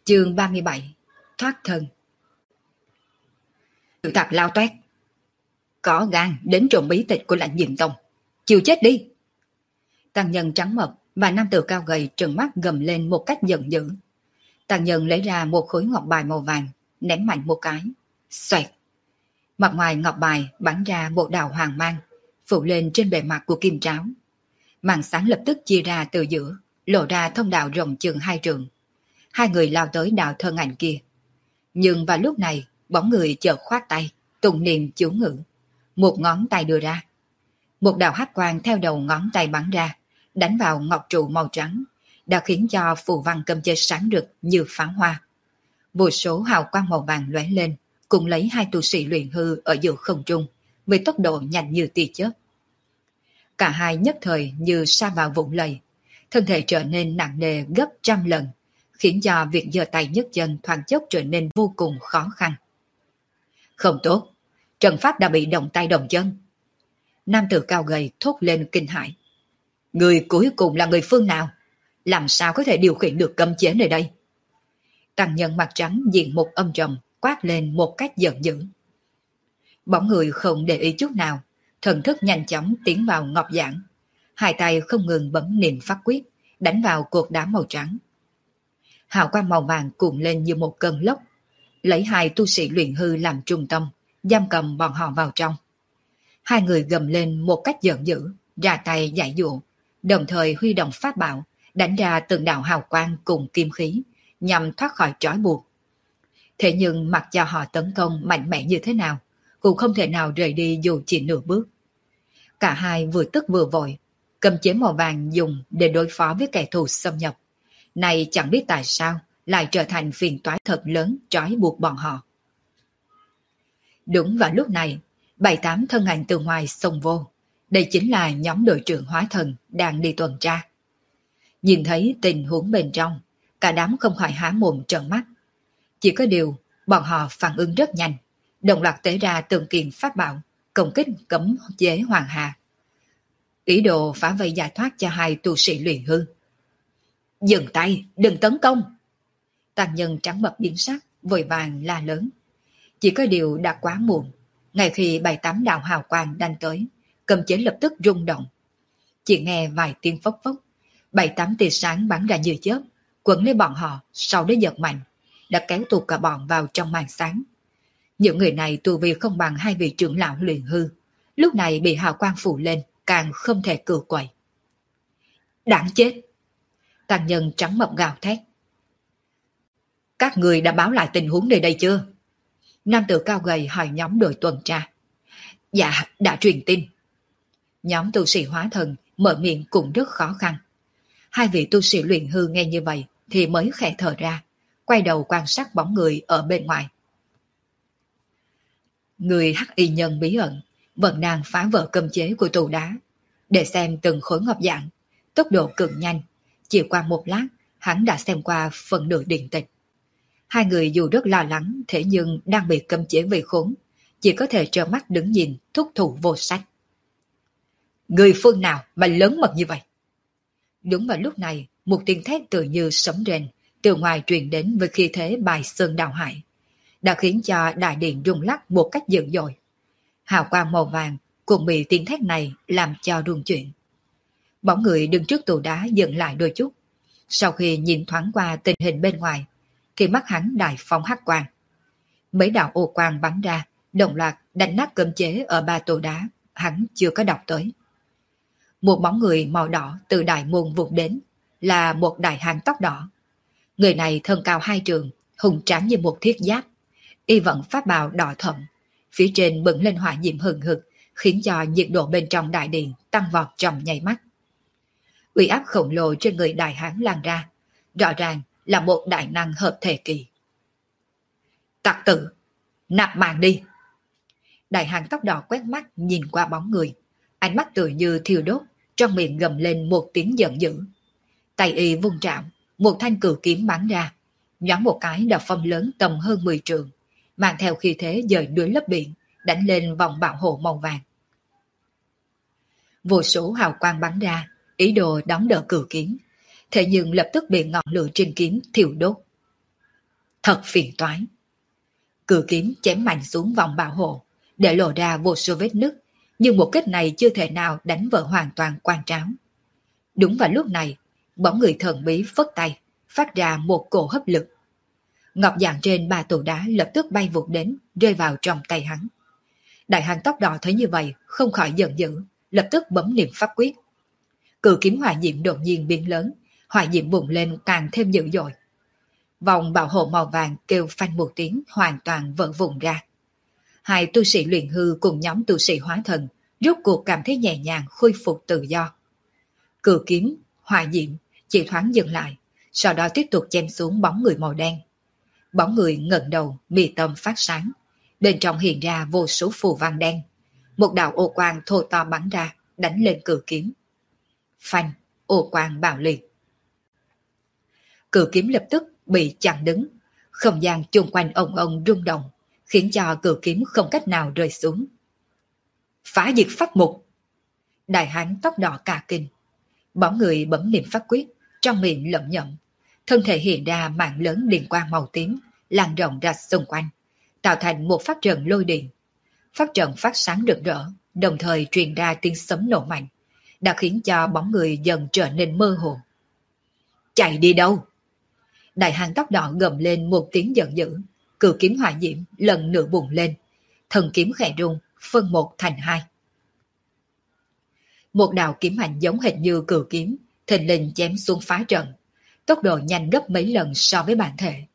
Chương 37. Thoát thân. Tự tặc lao toét. Có gan đến trộm bí tịch của Lãnh Diệm Tông. Chịu chết đi. Tăng nhân trắng mập và nam tử cao gầy trừng mắt gầm lên một cách giận dữ. Tăng nhân lấy ra một khối ngọc bài màu vàng, ném mạnh một cái. Xoẹt. Mặt ngoài ngọc bài bắn ra một đạo hoàng mang, phủ lên trên bề mặt của kim tráo. Màn sáng lập tức chia ra từ giữa, lộ ra thông đạo rộng chừng 2 trượng. Hai người lao tới đạo thân ảnh kia. Nhưng vào lúc này, bóng người chợt khoát tay, tụng niệm chú ngữ. Một ngón tay đưa ra. Một đạo hắc quang theo đầu ngón tay bắn ra, đánh vào ngọc trụ màu trắng, đã khiến cho phù văn cầm chế sáng rực như pháo hoa. Vô số hào quang màu vàng lóe lên, cùng lấy hai tu sĩ luyện hư ở giữa không trung, với tốc độ nhanh như tia chớp. Cả hai nhất thời như sa vào vũng lầy, thân thể trở nên nặng nề gấp trăm lần, khiến cho việc giơ tay nhấc chân thoáng chốc trở nên vô cùng khó khăn. Không tốt, trận pháp đã bị động tay động chân. Nam tử cao gầy thốt lên kinh hãi. Người cuối cùng là người phương nào? Làm sao có thể điều khiển được cấm chế nơi đây? Tăng nhân mặt trắng diện một âm trầm, quát lên một cách giận dữ. Bóng người không để ý chút nào, thần thức nhanh chóng tiến vào ngọc giảng. Hai tay không ngừng bấm niệm pháp quyết, đánh vào cột đá màu trắng. Hào quang màu vàng cuộn lên như một cơn lốc, lấy hai tu sĩ luyện hư làm trung tâm, giam cầm bọn họ vào trong. Hai người gầm lên một cách giận dữ, ra tay giải dụa, đồng thời huy động pháp bảo, đánh ra từng đạo hào quang cùng kim khí, nhằm thoát khỏi trói buộc. Thế nhưng mặc cho họ tấn công mạnh mẽ như thế nào, cũng không thể nào rời đi dù chỉ nửa bước. Cả hai vừa tức vừa vội, cầm chế màu vàng dùng để đối phó với kẻ thù xâm nhập. Này chẳng biết tại sao lại trở thành phiền toái thật lớn trói buộc bọn họ. Đúng vào lúc này, 7-8 thân ảnh từ ngoài xông vô. Đây chính là nhóm đội trưởng hóa thần đang đi tuần tra. Nhìn thấy tình huống bên trong, cả đám không khỏi há mồm trợn mắt. Chỉ có điều, bọn họ phản ứng rất nhanh, đồng loạt tế ra từng kiện pháp bảo, công kích cấm chế hoàng hà. Ý đồ phá vây giải thoát cho hai tu sĩ luyện hư. Dừng tay, đừng tấn công. Tăng nhân trắng mập biến sắc, vội vàng la lớn. Chỉ có điều đã quá muộn. Ngay khi 7-8 đạo hào quang đánh tới, cầm chế lập tức rung động. Chỉ nghe vài tiếng phốc phốc, 7-8 tia sáng bắn ra như chớp, quấn lấy bọn họ, sau đó giật mạnh, đã kéo tụt cả bọn vào trong màn sáng. Những người này tu vi không bằng hai vị trưởng lão luyện hư, lúc này bị hào quang phủ lên, càng không thể cự quậy. Đáng chết! Tăng nhân trắng mập gào thét. Các người đã báo lại tình huống nơi đây chưa? Nam tử cao gầy hỏi nhóm đội tuần tra. Dạ, đã truyền tin. Nhóm tu sĩ hóa thần mở miệng cũng rất khó khăn. Hai vị tu sĩ luyện hư nghe như vậy thì mới khẽ thở ra, quay đầu quan sát bóng người ở bên ngoài. Người hắc y nhân bí ẩn vẫn đang phá vỡ cấm chế của tù đá, để xem từng khối ngọc giản, tốc độ cực nhanh. Chỉ qua một lát, hắn đã xem qua phần nửa điện tịch. Hai người dù rất lo lắng, thế nhưng đang bị cấm chế vây khốn, chỉ có thể trơ mắt đứng nhìn, thúc thủ vô sách. Người phương nào mà lớn mật như vậy? Đúng vào lúc này, một tiếng thét tự như sấm rền từ ngoài truyền đến với khí thế bài sơn đào hải, đã khiến cho đại điện rung lắc một cách dữ dội. Hào quang màu vàng cũng bị tiếng thét này làm cho rung chuyển. Bóng người đứng trước tủ đá dừng lại đôi chút. Sau khi nhìn thoáng qua tình hình bên ngoài, thì mắt hắn đại phóng hắc quang. Mấy đạo ô quang bắn ra, đồng loạt đánh nát cấm chế ở 3 tủ đá, hắn chưa có đọc tới. Một bóng người màu đỏ từ đại môn vụt đến, là một đại hán tóc đỏ. Người này thân cao 2 trượng, hùng tráng như một thiết giáp, y vận pháp bào đỏ thẫm, phía trên bừng lên hỏa diệm hừng hực, khiến cho nhiệt độ bên trong đại điện tăng vọt trong nháy mắt. Uy áp khổng lồ trên người đại hán lan ra, rõ ràng là một đại năng hợp thể kỳ. Tặc tử, nạp mạng đi! Đại hán tóc đỏ quét mắt nhìn qua bóng người, ánh mắt tựa như thiêu đốt, trong miệng gầm lên một tiếng giận dữ. Tay y vung trạm, một thanh cử kiếm bắn ra, nhoáng một cái đã phong lớn tầm hơn 10 trượng, mang theo khí thế dời núi lấp biển, đánh lên vòng bảo hộ màu vàng. Vô số hào quang bắn ra, ý đồ đón đỡ cử kiếm, thế nhưng lập tức bị ngọn lửa trên kiếm thiêu đốt. Thật phiền toái. Cự kiếm chém mạnh xuống vòng bảo hộ, để lộ ra vô số vết nứt, nhưng một kích này chưa thể nào đánh vỡ hoàn toàn quan tráo. Đúng vào lúc này, bóng người thần bí phất tay, phát ra một cổ hấp lực. Ngọc dạng trên ba tủ đá lập tức bay vụt đến, rơi vào trong tay hắn. Đại hán tóc đỏ thấy như vậy, không khỏi giận dữ, lập tức bấm niệm pháp quyết. Cự kiếm hỏa diệm đột nhiên biến lớn, hỏa diệm bùng lên càng thêm dữ dội. Vòng bảo hộ màu vàng kêu phanh một tiếng hoàn toàn vỡ vụn ra. Hai tu sĩ luyện hư cùng nhóm tu sĩ hóa thần rốt cuộc cảm thấy nhẹ nhàng khôi phục tự do. Cự kiếm, hỏa diệm chỉ thoáng dừng lại, sau đó tiếp tục chém xuống bóng người màu đen. Bóng người ngẩng đầu, mi tâm phát sáng, bên trong hiện ra vô số phù văn đen. Một đạo ô quang thô to bắn ra, đánh lên cự kiếm. Phanh, ô quang bạo liệt. Cự kiếm lập tức bị chặn đứng, không gian chung quanh ông rung động, khiến cho cự kiếm không cách nào rơi xuống. Phá diệt pháp mục! Đại hán tóc đỏ cả kinh. Bóng người bấm niệm pháp quyết, trong miệng lẩm nhẩm, thân thể hiện ra mạng lớn điện quang màu tím, lan rộng ra xung quanh, tạo thành một pháp trận lôi điện. Pháp trận phát sáng rực rỡ, đồng thời truyền ra tiếng sấm nổ mạnh, đã khiến cho bóng người dần trở nên mơ hồ. Chạy đi đâu? Đại hán tóc đỏ gầm lên một tiếng giận dữ, cự kiếm hỏa diễm lần nữa bùng lên, thần kiếm khẽ rung, phân một thành hai. Một đạo kiếm ảnh giống hệt như cự kiếm, thình lình chém xuống phá trận, tốc độ nhanh gấp mấy lần so với bản thể.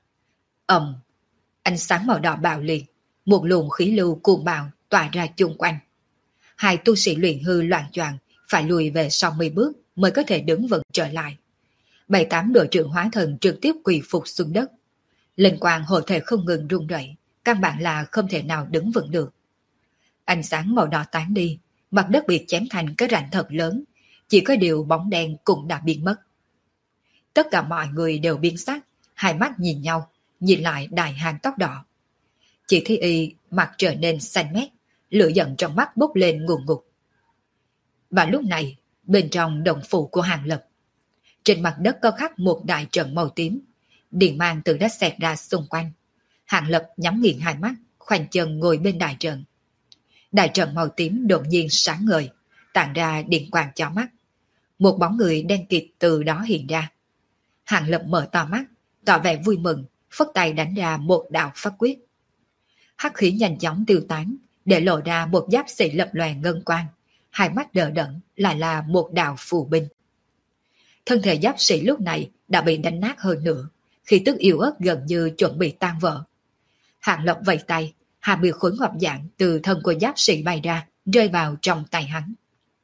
Ánh sáng màu đỏ bạo liệt, một luồng khí lưu cuồng bạo tỏa ra chung quanh. Hai tu sĩ luyện hư loạn choạng phải lùi về sau 10 bước mới có thể đứng vững trở lại. 7-8 đội trưởng hóa thần trực tiếp quỳ phục xuống đất. Linh quang hộ thể không ngừng rung rẩy, căn bản là không thể nào đứng vững được. Ánh sáng màu đỏ tán đi, mặt đất bị chém thành cái rãnh thật lớn, chỉ có điều bóng đen cũng đã biến mất. Tất cả mọi người đều biến sắc, hai mắt nhìn nhau, nhìn lại đại hán tóc đỏ. Chỉ thấy y mặt trở nên xanh mét, lửa giận trong mắt bốc lên ngùn ngụt. Và lúc này, bên trong động phủ của Hàng Lập, trên mặt đất có khắc một đại trận màu tím, điện mang từ đất xẹt ra xung quanh. Hàng Lập nhắm nghiền hai mắt, khoanh chân ngồi bên đại trận. Đại trận màu tím đột nhiên sáng ngời, tản ra điện quang chói mắt. Một bóng người đen kịt từ đó hiện ra. Hàng Lập mở to mắt, tỏ vẻ vui mừng, phất tay đánh ra một đạo pháp quyết. Hắc khí nhanh chóng tiêu tán, để lộ ra một giáp sĩ lập lòe ngân quang, hai mắt đờ đẫn lại là một đạo phù binh. Thân thể giáp sĩ lúc này đã bị đánh nát hơn nữa, khí tức yếu ớt gần như chuẩn bị tan vỡ. Hàng Lập vẫy tay, 20 khối ngọc dạng từ thân của giáp sĩ bay ra, rơi vào trong tay hắn.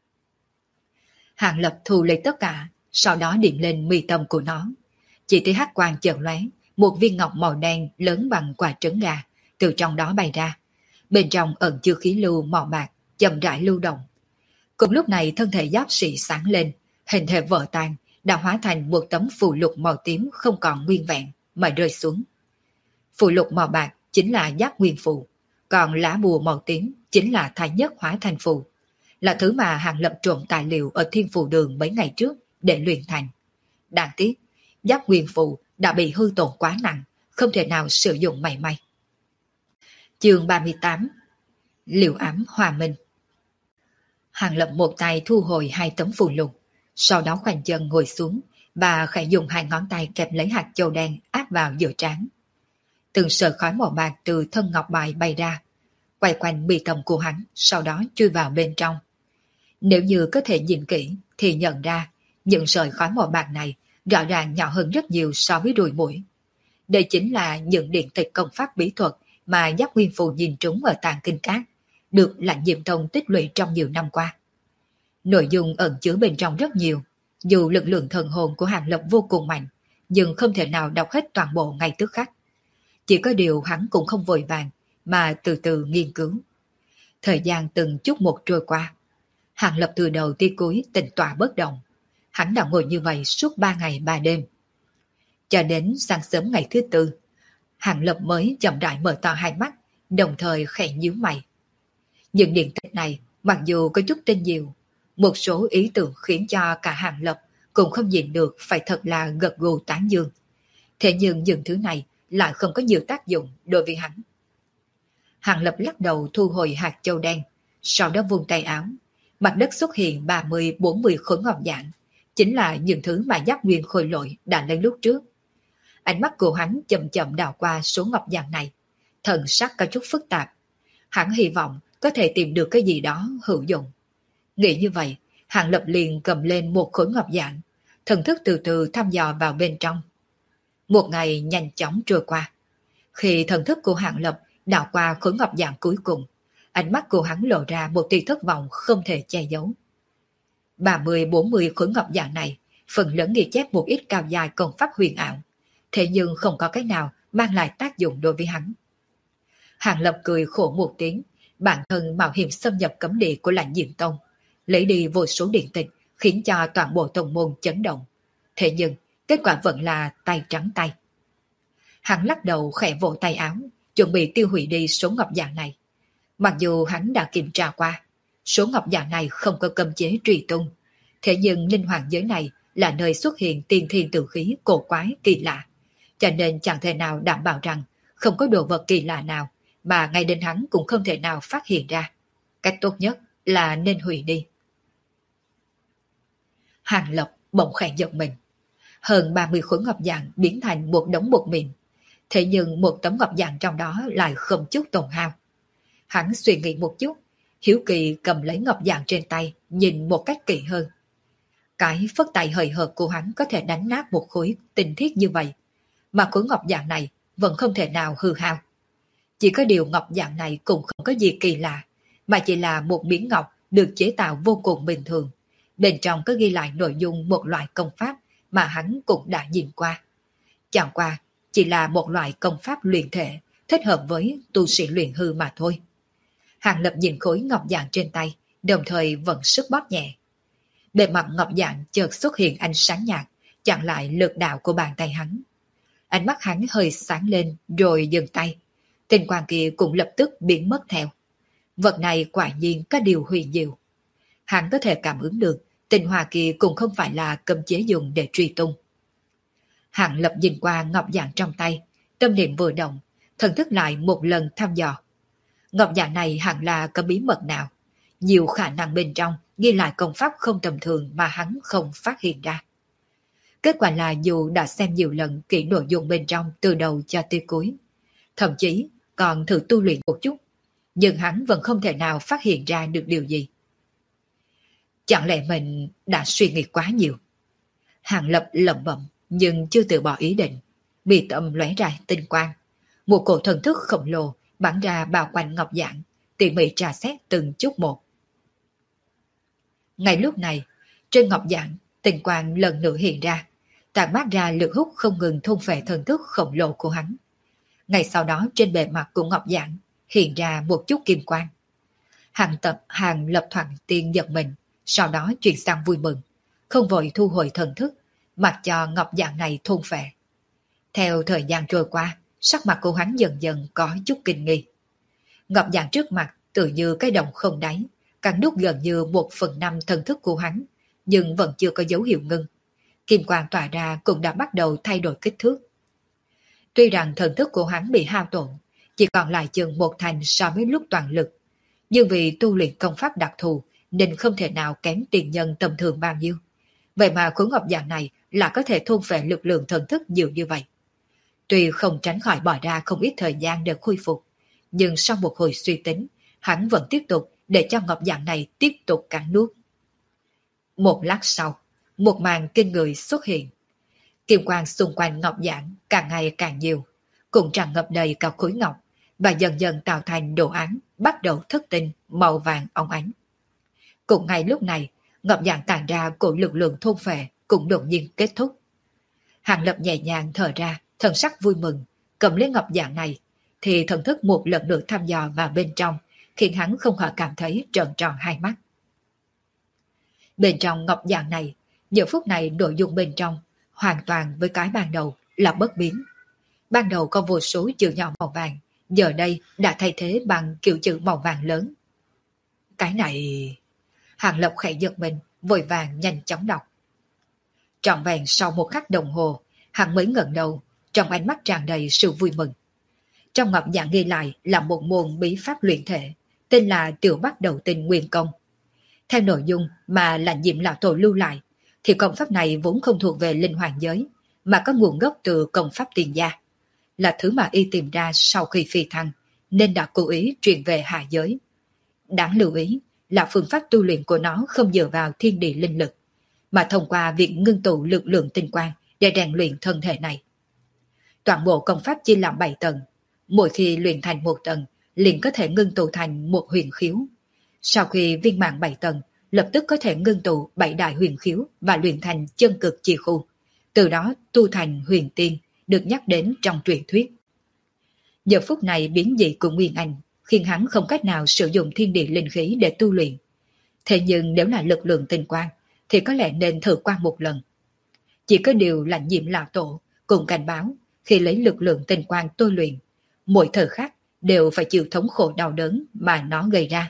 Hàng Lập thu lấy tất cả, sau đó điểm lên mi tâm của nó. Chỉ thấy hắc quang chợt lóe, một viên ngọc màu đen lớn bằng quả trứng gà từ trong đó bay ra. Bên trong ẩn chứa khí lưu màu bạc, chậm rãi lưu động. Cùng lúc này thân thể giáp sĩ sáng lên, hình thể vỡ tan, đã hóa thành một tấm phù lục màu tím không còn nguyên vẹn mà rơi xuống. Phù lục màu bạc chính là giáp nguyên phù, còn lá bùa màu tím chính là thái nhất hóa thành phù, là thứ mà Hàng Lập trộm tài liệu ở Thiên Phù Đường mấy ngày trước để luyện thành. Đáng tiếc, giáp nguyên phù đã bị hư tổn quá nặng, không thể nào sử dụng mảy may. Chương 38. Liều ám hòa minh. Hàng Lập một tay thu hồi hai tấm phù lục, sau đó khoanh chân ngồi xuống và khẽ dùng hai ngón tay kẹp lấy hạt châu đen áp vào giữa trán. Từng sợi khói màu bạc từ thân ngọc bài bay ra, quay quanh mi tâm của hắn, sau đó chui vào bên trong. Nếu như có thể nhìn kỹ thì nhận ra những sợi khói màu bạc này rõ ràng nhỏ hơn rất nhiều so với đùi mũi. Đây chính là những điện tịch công pháp bí thuật mà Giác Nguyên Phù nhìn trúng ở Tàng Kinh Các, được Lãnh Diệm Tông tích lũy trong nhiều năm qua. Nội dung ẩn chứa bên trong rất nhiều, dù lực lượng thần hồn của Hàng Lập vô cùng mạnh, nhưng không thể nào đọc hết toàn bộ ngay tức khắc. Chỉ có điều hắn cũng không vội vàng, mà từ từ nghiên cứu. Thời gian từng chút một trôi qua. Hàng Lập từ đầu tới cuối tĩnh tọa bất động. Hắn đã ngồi như vậy suốt 3 ngày 3 đêm. Cho đến sáng sớm ngày thứ tư, Hàng Lập mới chậm rãi mở to hai mắt, đồng thời khẽ nhíu mày. Những điện tịch này mặc dù có chút tinh diệu, một số ý tưởng khiến cho cả Hàng Lập cũng không nhìn được phải thật là gật gù tán dương. Thế nhưng những thứ này lại không có nhiều tác dụng đối với hắn. Hàng Lập lắc đầu thu hồi hạt châu đen, sau đó vung tay áo. Mặt đất xuất hiện 30-40 khối ngọc dạng, chính là những thứ mà Giác Nguyên Khôi Lỗi đã lấy lúc trước. Ánh mắt của hắn chậm chậm đảo qua số ngọc dạng này, thần sắc có chút phức tạp. Hắn hy vọng có thể tìm được cái gì đó hữu dụng. Nghĩ như vậy, Hàng Lập liền cầm lên một khối ngọc dạng, thần thức từ từ thăm dò vào bên trong. Một ngày nhanh chóng trôi qua. Khi thần thức của Hàng Lập đảo qua khối ngọc dạng cuối cùng, ánh mắt của hắn lộ ra một tia thất vọng không thể che giấu. 30-40 khối ngọc dạng này, phần lớn ghi chép một ít cao dài công pháp huyền ảo, thế nhưng không có cái nào mang lại tác dụng đối với hắn. Hàng Lập cười khổ một tiếng, bản thân mạo hiểm xâm nhập cấm địa của Lãnh Diệm Tông, lấy đi vô số điện tịch, khiến cho toàn bộ tông môn chấn động. Thế nhưng, kết quả vẫn là tay trắng tay. Hắn lắc đầu khẽ vỗ tay áo, chuẩn bị tiêu hủy đi số ngọc dạng này. Mặc dù hắn đã kiểm tra qua, số ngọc dạng này không có cấm chế truy tung, thế nhưng linh hoàng giới này là nơi xuất hiện tiên thiên tử khí cổ quái kỳ lạ, cho nên chẳng thể nào đảm bảo rằng không có đồ vật kỳ lạ nào mà ngay đến hắn cũng không thể nào phát hiện ra. Cách tốt nhất là nên hủy đi. Hàng Lập bỗng khẽ giật mình. Hơn 30 khối ngọc dạng biến thành một đống bột mịn, thế nhưng một tấm ngọc dạng trong đó lại không chút tổn hao. Hắn suy nghĩ một chút, hiếu kỳ cầm lấy ngọc dạng trên tay, nhìn một cách kỹ hơn. Cái phất tay hời hợt của hắn có thể đánh nát một khối tinh thiết như vậy, mà khối ngọc dạng này vẫn không thể nào hư hao. Chỉ có điều ngọc dạng này cũng không có gì kỳ lạ, mà chỉ là một miếng ngọc được chế tạo vô cùng bình thường. Bên trong có ghi lại nội dung một loại công pháp mà hắn cũng đã nhìn qua. Chẳng qua, chỉ là một loại công pháp luyện thể, thích hợp với tu sĩ luyện hư mà thôi. Hàng Lập nhìn khối ngọc dạng trên tay, đồng thời vận sức bóp nhẹ. Bề mặt ngọc dạng chợt xuất hiện ánh sáng nhạt, chặn lại lực đạo của bàn tay hắn. Ánh mắt hắn hơi sáng lên rồi dừng tay. Tinh quang kia cũng lập tức biến mất theo. Vật này quả nhiên có điều huyền diệu. Hắn có thể cảm ứng được tinh hoa kia cũng không phải là cấm chế dùng để truy tung. Hàng Lập nhìn qua ngọc dạng trong tay, tâm niệm vừa động, thần thức lại một lần thăm dò. Ngọc dạng này hẳn là có bí mật nào, nhiều khả năng bên trong ghi lại công pháp không tầm thường mà hắn không phát hiện ra. Kết quả là dù đã xem nhiều lần kỹ nội dung bên trong từ đầu cho tới cuối, thậm chí còn thử tu luyện một chút, nhưng hắn vẫn không thể nào phát hiện ra được điều gì. Chẳng lẽ mình đã suy nghĩ quá nhiều? Hàng Lập lẩm bẩm nhưng chưa từ bỏ ý định. Mi tâm lóe ra tinh quang, một cổ thần thức khổng lồ bắn ra bao quanh ngọc dạng, tỉ mỉ trà xét từng chút một. Ngay lúc này, trên ngọc dạng, tinh quang lần nữa hiện ra, tản mát ra lực hút không ngừng thôn phệ thần thức khổng lồ của hắn. Ngay sau đó trên bề mặt của ngọc dạng hiện ra một chút kim quang. Hàng Lập thoáng tiên giật mình, sau đó chuyển sang vui mừng, không vội thu hồi thần thức, mặc cho ngọc dạng này thôn phệ. Theo thời gian trôi qua, sắc mặt của hắn dần dần có chút kinh nghi. Ngọc dạng trước mặt tự như cái đồng không đáy, cắn nút gần như 1/5 thần thức của hắn, nhưng vẫn chưa có dấu hiệu ngưng. Kim quang tỏa ra cũng đã bắt đầu thay đổi kích thước. Tuy rằng thần thức của hắn bị hao tổn, chỉ còn lại chừng 1/10 so với lúc toàn lực, nhưng vì tu luyện công pháp đặc thù nên không thể nào kém tiền nhân tầm thường bao nhiêu. Vậy mà khối ngọc dạng này là có thể thôn phệ lực lượng thần thức nhiều như vậy. Tuy không tránh khỏi bỏ ra không ít thời gian để khôi phục, nhưng sau một hồi suy tính, hắn vẫn tiếp tục để cho ngọc dạng này tiếp tục cắn nuốt. Một lát sau, một màn kinh người xuất hiện. Kim quang xung quanh ngọc dạng càng ngày càng nhiều, cũng tràn ngập đầy cả khối ngọc, và dần dần tạo thành đồ án bắt đầu thất tinh màu vàng óng ánh. Cũng ngay lúc này, ngọc dạng tản ra của lực lượng thôn phệ cũng đột nhiên kết thúc. Hàng Lập nhẹ nhàng thở ra, thần sắc vui mừng, cầm lấy ngọc dạng này, thì thần thức một lần nữa thăm dò vào bên trong, khiến hắn không khỏi cảm thấy trợn tròn hai mắt. Bên trong ngọc dạng này, giờ phút này nội dung bên trong hoàn toàn với cái ban đầu là bất biến. Ban đầu có vô số chữ nhỏ màu vàng, giờ đây đã thay thế bằng kiểu chữ màu vàng lớn. Cái này... Hàng Lập khẽ giật mình, vội vàng nhanh chóng đọc. Trọn vẹn sau một khắc đồng hồ, hắn mới ngẩng đầu, trong ánh mắt tràn đầy sự vui mừng. Trong ngọc giảng ghi lại là một môn bí pháp luyện thể, tên là Tiểu Bắt Đầu Tinh Nguyên Công. Theo nội dung mà Lãnh Diệm lão tổ lưu lại, thì công pháp này vốn không thuộc về linh hoàng giới, mà có nguồn gốc từ công pháp tiền gia, là thứ mà y tìm ra sau khi phi thăng, nên đã cố ý truyền về hạ giới. Đáng lưu ý là phương pháp tu luyện của nó không dựa vào thiên địa linh lực, mà thông qua việc ngưng tụ lực lượng tinh quang để rèn luyện thân thể này. Toàn bộ công pháp chia làm 7 tầng, mỗi khi luyện thành một tầng, liền có thể ngưng tụ thành một huyền khiếu. Sau khi viên mãn 7 tầng, lập tức có thể ngưng tụ 7 đại huyền khiếu và luyện thành chân cực chi khu, từ đó tu thành huyền tiên, được nhắc đến trong truyền thuyết. Giờ phút này biến dị của Nguyên Anh khiến hắn không cách nào sử dụng thiên địa linh khí để tu luyện. Thế nhưng nếu là lực lượng tinh quang, thì có lẽ nên thử qua một lần. Chỉ có điều Lãnh Diệm lão tổ cùng cảnh báo, khi lấy lực lượng tinh quang tu luyện, mỗi thời khắc đều phải chịu thống khổ đau đớn mà nó gây ra.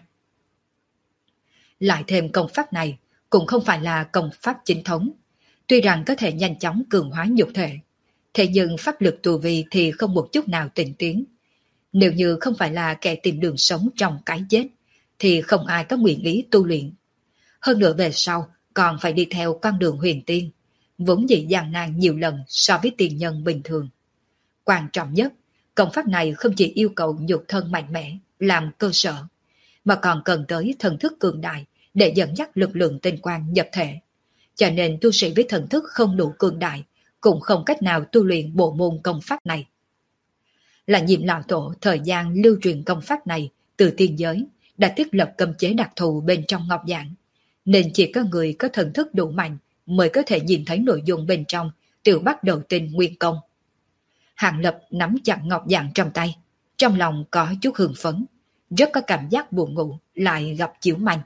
Lại thêm công pháp này cũng không phải là công pháp chính thống, tuy rằng có thể nhanh chóng cường hóa nhục thể, thế nhưng pháp lực tu vi thì không một chút nào tinh tiến. Nếu như không phải là kẻ tìm đường sống trong cái chết, thì không ai có nguyện ý tu luyện. Hơn nữa về sau còn phải đi theo con đường huyền tiên, vốn dĩ gian nan nhiều lần so với tiền nhân bình thường. Quan trọng nhất, công pháp này không chỉ yêu cầu nhục thân mạnh mẽ làm cơ sở, mà còn cần tới thần thức cường đại để dẫn dắt lực lượng tinh quang nhập thể. Cho nên tu sĩ với thần thức không đủ cường đại cũng không cách nào tu luyện bộ môn công pháp này. Lãnh Diệm lão tổ thời gian lưu truyền công pháp này từ tiên giới đã thiết lập cấm chế đặc thù bên trong ngọc giảng, nên chỉ có người có thần thức đủ mạnh mới có thể nhìn thấy nội dung bên trong Tiểu Bắt Đầu Tinh Nguyên Công. Hàng Lập nắm chặt ngọc giảng trong tay, trong lòng có chút hưng phấn, rất có cảm giác buồn ngủ lại gặp chiếu manh.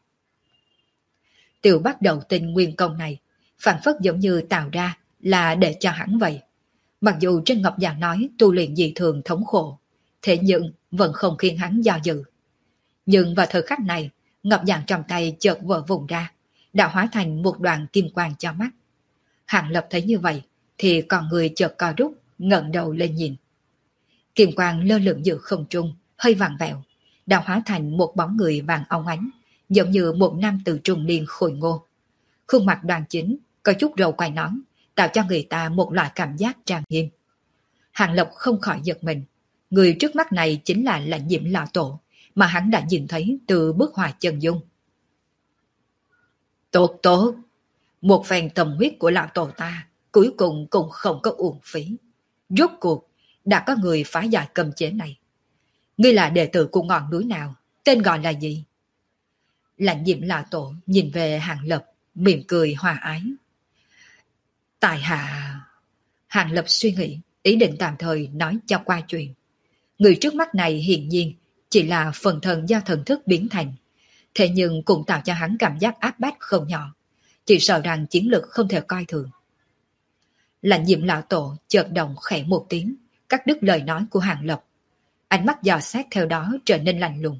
Tiểu Bắt Đầu Tinh Nguyên Công này phản phất giống như tạo ra là để cho hắn vậy. Mặc dù trên ngọc giảng nói tu luyện dị thường thống khổ, thế nhưng vẫn không khiến hắn do dự. Nhưng vào thời khắc này, ngọc giảng trong tay chợt vỡ vụn ra, đã hóa thành một đoàn kim quang cho mắt. Hàng Lập thấy như vậy, thì con người chợt co rút, ngẩng đầu lên nhìn. Kim quang lơ lửng giữa không trung, hơi vàng vẹo, đã hóa thành một bóng người vàng óng ánh, giống như một nam tử trung niên khôi ngô. Khuôn mặt đoan chính, có chút râu quai nón, tạo cho người ta một loại cảm giác trang nghiêm. Hàng Lập không khỏi giật mình, người trước mắt này chính là Lãnh Diệm lão tổ mà hắn đã nhìn thấy từ bức họa chân dung. Tốt tốt, một phen tâm huyết của lão tổ ta cuối cùng cũng không có uổng phí. Rốt cuộc đã có người phá giải cấm chế này. Ngươi là đệ tử của ngọn núi nào, tên gọi là gì? Lãnh Diệm lão tổ nhìn về Hàng Lập, mỉm cười hòa ái. Tại hạ... Hàng Lập suy nghĩ, ý định tạm thời nói cho qua chuyện. Người trước mắt này hiển nhiên chỉ là phần thân do thần thức biến thành, thế nhưng cũng tạo cho hắn cảm giác áp bách không nhỏ, chỉ sợ rằng chiến lực không thể coi thường. Lãnh Diệm lão tổ chợt động khẽ một tiếng, cắt đứt lời nói của Hàng Lập. Ánh mắt dò xét theo đó trở nên lạnh lùng.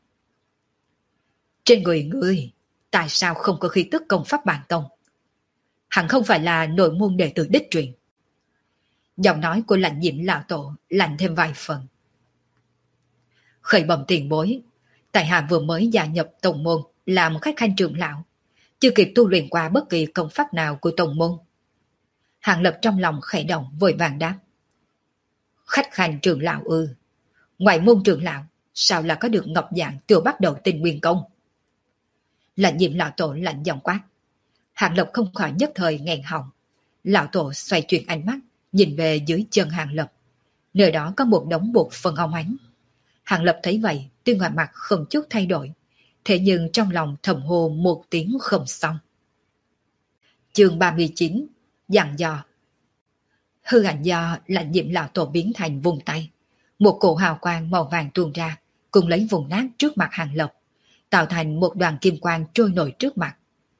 Trên người ngươi, tại sao không có khí tức công pháp bản tông? Hẳn không phải là nội môn đệ tử đích truyền. Giọng nói của Lãnh Diệm lão tổ lạnh thêm vài phần. Khởi bẩm tiền bối, tại hạ vừa mới gia nhập tông môn làm khách khanh trưởng lão, chưa kịp tu luyện qua bất kỳ công pháp nào của tông môn. Hàng Lập trong lòng khẽ động vội vàng đáp. Khách khanh trưởng lão ư? Ngoại môn trưởng lão sao là có được ngọc dạng Tiểu Bắt Đầu Tinh Nguyên Công? Lãnh Diệm lão tổ lạnh giọng quát. Hàng Lập không khỏi nhất thời nghẹn họng. Lão tổ xoay chuyển ánh mắt nhìn về dưới chân Hàng Lập, nơi đó có một đống bột phân óng ánh. Hàng Lập thấy vậy, tuy ngoài mặt không chút thay đổi, thế nhưng trong lòng thầm hô một tiếng không xong. Chương 39, dặn dò. Hư ảnh do Lãnh Diệm lão tổ biến thành vùng tay, một cổ hào quang màu vàng tuôn ra, cùng lấy vùng nát trước mặt Hàng Lập, tạo thành một đoàn kim quang trôi nổi trước mặt.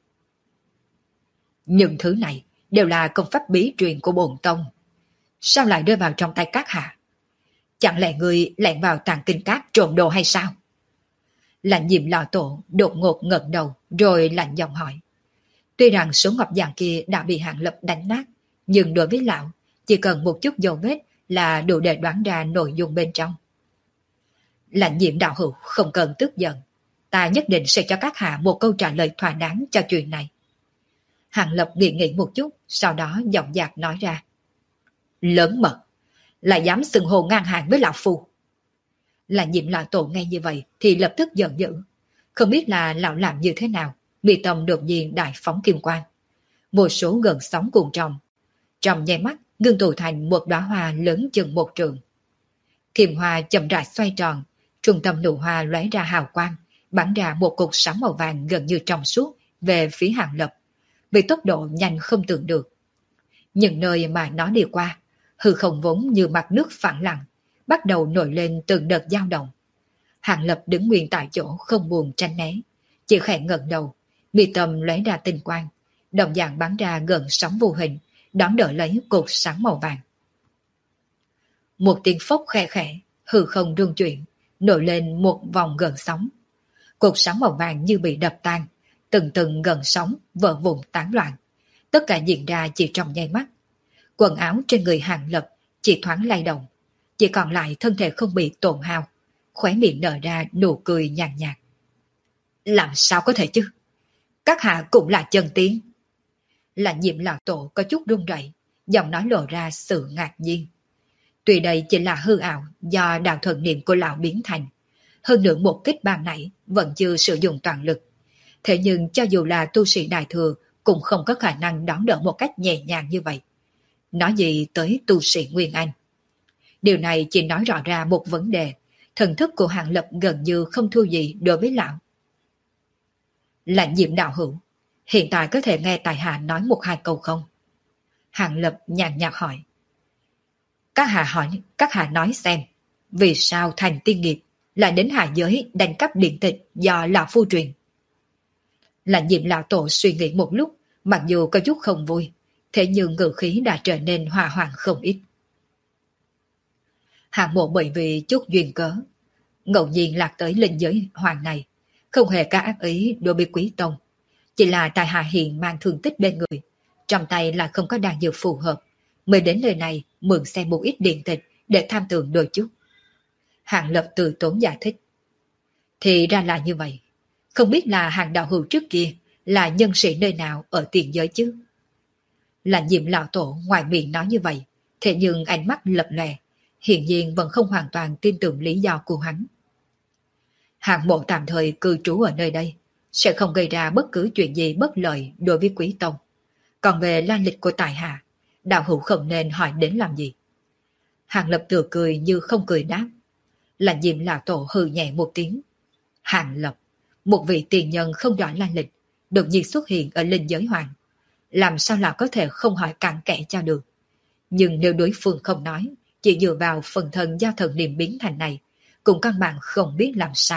Những thứ này đều là công pháp bí truyền của bổn tông, sao lại rơi vào trong tay các hạ? Chẳng lẽ người lẻn vào tàng kinh các trộm đồ hay sao? Lãnh Diệm lão tổ đột ngột ngẩng đầu rồi lạnh giọng hỏi. Tuy rằng số ngọc giản kia đã bị Hàng Lập đánh nát, nhưng đối với lão, chỉ cần một chút dấu vết là đủ để đoán ra nội dung bên trong. Lãnh Diệm đạo hữu không cần tức giận, ta nhất định sẽ cho các hạ một câu trả lời thỏa đáng cho chuyện này. Hàng Lập nghĩ một chút, sau đó giọng dạc nói ra. Lớn mật, lại dám xưng hô ngang hàng với lão phu. Lãnh Diệm lão tổ nghe như vậy thì lập tức giận dữ, không biết là lão làm như thế nào, mi tâm đột nhiên đại phóng kim quang. Một số gần sóng cuồng trong nháy mắt ngưng tụ thành một đóa hoa lớn chừng một trượng. Kim hoa chậm rãi xoay tròn, trung tâm nụ hoa lóe ra hào quang, bắn ra một cục sáng màu vàng gần như trong suốt về phía Hàng Lập, với tốc độ nhanh không tưởng được. Những nơi mà nó đi qua, hư không vốn như mặt nước phẳng lặng, bắt đầu nổi lên từng đợt dao động. Hàng Lập đứng nguyên tại chỗ không buồn tránh né, chỉ khẽ ngẩng đầu, mi tâm lóe ra tinh quang, đồng dạng bắn ra gần sóng vô hình, đón đỡ lấy cột sáng màu vàng. Một tiếng phốc khẽ khẽ, hư không rung chuyển, nổi lên một vòng gần sóng. Cột sáng màu vàng như bị đập tan, từng gần sóng vỡ vụn tán loạn. Tất cả diễn ra chỉ trong nháy mắt. Quần áo trên người Hàng Lập chỉ thoáng lay động, chỉ còn lại thân thể không bị tổn hao, khóe miệng nở ra nụ cười nhàn nhạt. Làm sao có thể chứ? Các hạ cũng là chân tiến. Lãnh Diệm lão tổ có chút run rẩy, giọng nói lộ ra sự ngạc nhiên. Tuy đây chỉ là hư ảo do đạo thần niệm của lão biến thành, hơn nữa một kích ban nãy vẫn chưa sử dụng toàn lực. Thế nhưng cho dù là tu sĩ đại thừa cũng không có khả năng đón đỡ một cách nhẹ nhàng như vậy. Nói gì tới tu sĩ Nguyên Anh. Điều này chỉ nói rõ ra một vấn đề, thần thức của Hàng Lập gần như không thua gì đối với lão. Lãnh Diệm đạo hữu, hiện tại có thể nghe tài hạ nói một hai câu không? Hàng Lập nhàn nhạt hỏi. Các hạ nói xem, vì sao thành tiên nghiệp lại đến hạ giới đánh cắp điện tịch do lão phu truyền? Lãnh Diệm lão tổ suy nghĩ một lúc, mặc dù có chút không vui, thế nhưng ngữ khí đã trở nên hòa hoãn không ít. Hạng Mộ bởi vì chút duyên cớ, ngẫu nhiên lạc tới linh giới hoàng này, không hề có ác ý đối với Quý Tông, chỉ là tại hạ hiện mang thương tích bên người, trong tay là không có đan dược phù hợp, mới đến nơi này mượn xem một ít điện tịch để tham tưởng đôi chút. Hàng Lập từ tốn giải thích. Thì ra là như vậy, không biết là Hàng đạo hữu trước kia là nhân sĩ nơi nào ở tiền giới chứ? Lãnh Diệm lão tổ ngoài miệng nói như vậy, thế nhưng ánh mắt lập lòe, hiển nhiên vẫn không hoàn toàn tin tưởng lý do của hắn. Hạng Mộ tạm thời cư trú ở nơi đây, sẽ không gây ra bất cứ chuyện gì bất lợi đối với Quý Tông. Còn về lai lịch của tài hạ, đạo hữu không nên hỏi đến làm gì. Hàng Lập tựa cười như không cười đáp. Lãnh Diệm lão tổ hừ nhẹ một tiếng. Hàng Lập, một vị tiền nhân không rõ lai lịch, đột nhiên xuất hiện ở linh giới hoàng, làm sao là có thể không hỏi cặn kẽ cho được. Nhưng nếu đối phương không nói, chỉ dựa vào phần thân do thần niệm biến thành này, cũng căn bản không biết làm sao.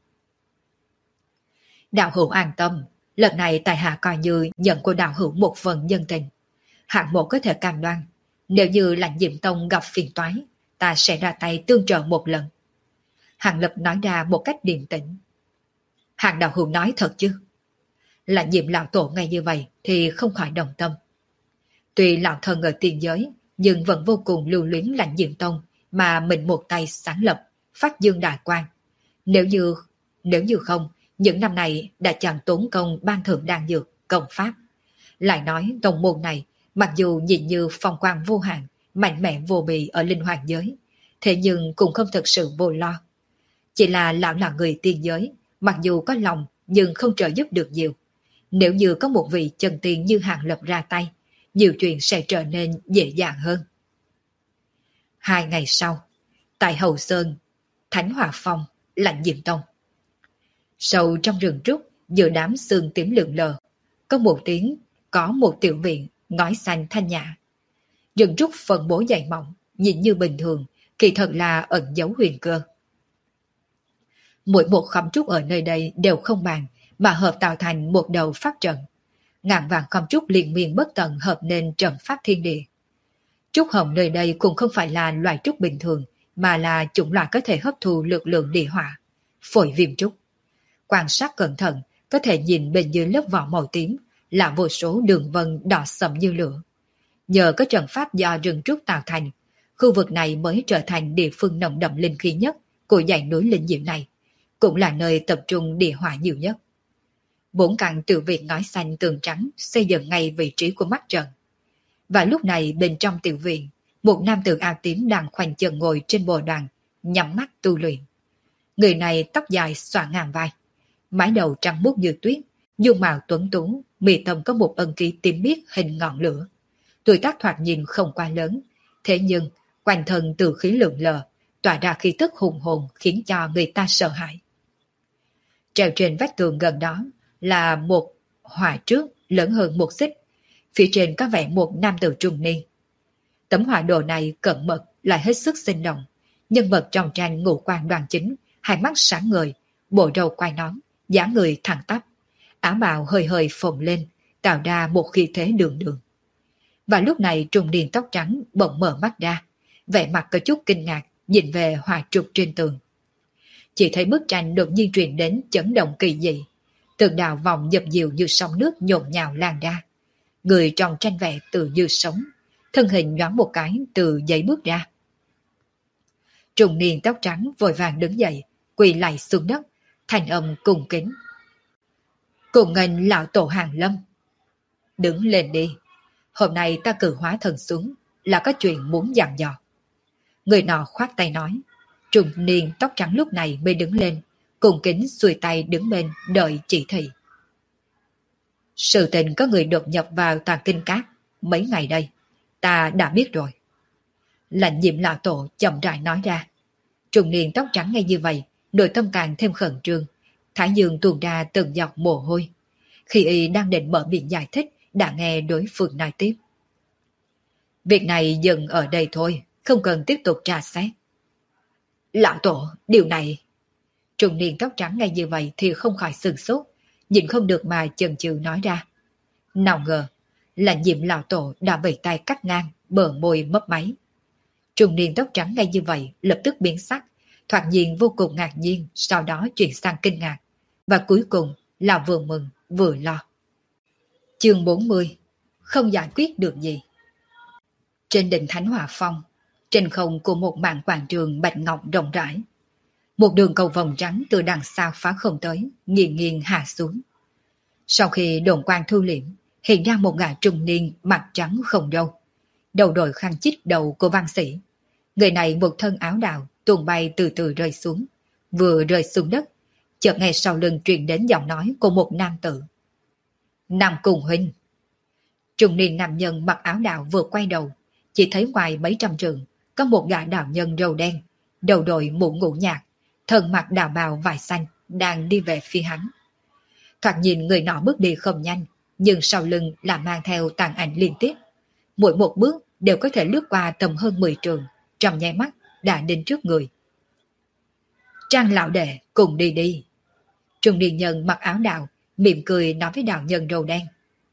Đạo hữu an tâm, lần này tài hạ coi như nhận của đạo hữu một phần nhân tình. Hạng Mộ có thể cam đoan, nếu như Lãnh Diệm tông gặp phiền toái, ta sẽ ra tay tương trợ một lần. Hàng Lập nói ra một cách điềm tĩnh. Hàng đạo hữu nói thật chứ? Lãnh Diệm lão tổ ngay như vậy thì không khỏi đồng tâm. Tuy lão thần ở tiền giới, nhưng vẫn vô cùng lưu luyến Lãnh Diệm tông mà mình một tay sáng lập, phát dương đại quang. Nếu như không, những năm này đã chẳng tốn công ban thưởng đan dược, công pháp. Lại nói tông môn này, mặc dù nhìn như phong quang vô hạn, mạnh mẽ vô bì ở linh hoàng giới, thế nhưng cũng không thực sự vô lo. Chỉ là lão là người tiên giới, mặc dù có lòng nhưng không trợ giúp được nhiều. Nếu như có một vị chân tiên như Hàng Lập ra tay, nhiều chuyện sẽ trở nên dễ dàng hơn. 2 ngày sau, tại Hầu Sơn, Thánh Hỏa Phong, Lãnh Diệm tông. Sâu trong rừng trúc, giữa đám sương tím lượn lờ, có một tiểu viện, ngói xanh thanh nhã. Rừng trúc phân bố dày mỏng, nhìn như bình thường, kỳ thật là ẩn giấu huyền cơ. Mỗi một khóm trúc ở nơi đây đều không bàn, mà hợp tạo thành một đầu pháp trận. Ngàn vàng khóm trúc liên miên bất tận hợp nên trận pháp thiên địa. Trúc hồng nơi đây cũng không phải là loài trúc bình thường, mà là chủng loại có thể hấp thu lực lượng địa hỏa, phổi viêm trúc. Quan sát cẩn thận, có thể nhìn bên dưới lớp vỏ màu tím là vô số đường vân đỏ sẫm như lửa. Nhờ có trận pháp do rừng trúc tạo thành, khu vực này mới trở thành địa phương nồng đậm linh khí nhất của dãy núi linh diệu này, cũng là nơi tập trung địa hỏa nhiều nhất. Bốn căn tiểu viện ngói xanh tường trắng xây dựng ngay vị trí của mắt trận. Và lúc này bên trong tiểu viện, một nam tử áo tím đang khoanh chân ngồi trên bồ đoàn, nhắm mắt tu luyện. Người này tóc dài xõa ngang vai, mái đầu trắng muốt như tuyết, dung mạo tuấn tú, mi tâm có một ân ký tím biếc hình ngọn lửa. Tuổi tác thoạt nhìn không quá lớn, thế nhưng quanh thân từ khí lượng lờ, tỏa ra khí tức hùng hồn khiến cho người ta sợ hãi. Treo trên vách tường gần đó là một họa trước lớn hơn một xích, phía trên có vẻ một nam tử trung niên. Tấm họa đồ này cẩn mật lại hết sức sinh động, nhân vật trong tranh ngũ quan đoan chính, hai mắt sáng ngời, bộ râu quai nón, dáng người thẳng tắp, áo bào hơi hơi phồng lên, tạo ra một khí thế đường đường. Và lúc này trung niên tóc trắng bỗng mở mắt ra, vẻ mặt có chút kinh ngạc, nhìn về họa trục trên tường. Chỉ thấy bức tranh đột nhiên truyền đến chấn động kỳ dị, từng đạo vòng dập dìu như sóng nước nhộn nhạo lan ra. Người trong tranh vẽ tự như sống, thân hình nhoáng một cái từ giấy bước ra. Trung niên tóc trắng vội vàng đứng dậy, quỳ lại xuống đất, thành âm cung kính. Cùng nghênh lão tổ Hàng Lâm. Đứng lên đi, hôm nay ta cử hóa thần xuống, là có chuyện muốn dặn dò. Người nọ khoát tay nói. Trung niên tóc trắng lúc này mới đứng lên, cung kính xuôi tay đứng bên đợi chỉ thị. Sự tình có người đột nhập vào tàng kinh cát mấy ngày đây, ta đã biết rồi. Lãnh Diệm lão tổ chậm rãi nói ra. Trung niên tóc trắng ngay như vậy, nội tâm càng thêm khẩn trương, thái dương tuôn ra từng giọt mồ hôi. Khi y đang định mở miệng giải thích, đã nghe đối phương nói tiếp. Việc này dừng ở đây thôi, không cần tiếp tục tra xét. Lão tổ, điều này... Trung niên tóc trắng ngay như vậy thì không khỏi sửng sốt, nhìn không được mà chần chừ nói ra. Nào ngờ, Lãnh Diệm lão tổ đã vẫy tay cắt ngang, bờ môi mấp máy. Trung niên tóc trắng ngay như vậy lập tức biến sắc, thoạt nhìn vô cùng ngạc nhiên, sau đó chuyển sang kinh ngạc, và cuối cùng là vừa mừng vừa lo. Chương 40. Không giải quyết được gì. Trên đỉnh Thánh Hỏa Phong, trên không của một mảng quảng trường bạch ngọc rộng rãi, một đường cầu vòng trắng từ đằng xa phá không tới, nghiêng nghiêng hạ xuống. Sau khi đồn quang thu liễm, hiện ra một gã trung niên mặt trắng không râu, đầu đội khăn chích đầu của văn sĩ. Người này một thân áo đào, tuôn bay từ từ rơi xuống. Vừa rơi xuống đất, chợt nghe sau lưng truyền đến giọng nói của một nam tử. Nam Cung huynh. Trung niên nam nhân mặc áo đào vừa quay đầu, chỉ thấy ngoài mấy trăm trượng có một gã đạo nhân râu đen, đầu đội mũ ngũ nhạc, thân mặc đạo bào vải xanh, đang đi về phía hắn. Thoạt nhìn người nọ bước đi không nhanh, nhưng sau lưng là mang theo tàn ảnh liên tiếp. Mỗi một bước đều có thể lướt qua tầm hơn 10 trường, trong nháy mắt đã đến trước người. Trang lão đệ, cùng đi đi. Trung niên nhân mặc áo đào, mỉm cười nói với đạo nhân râu đen.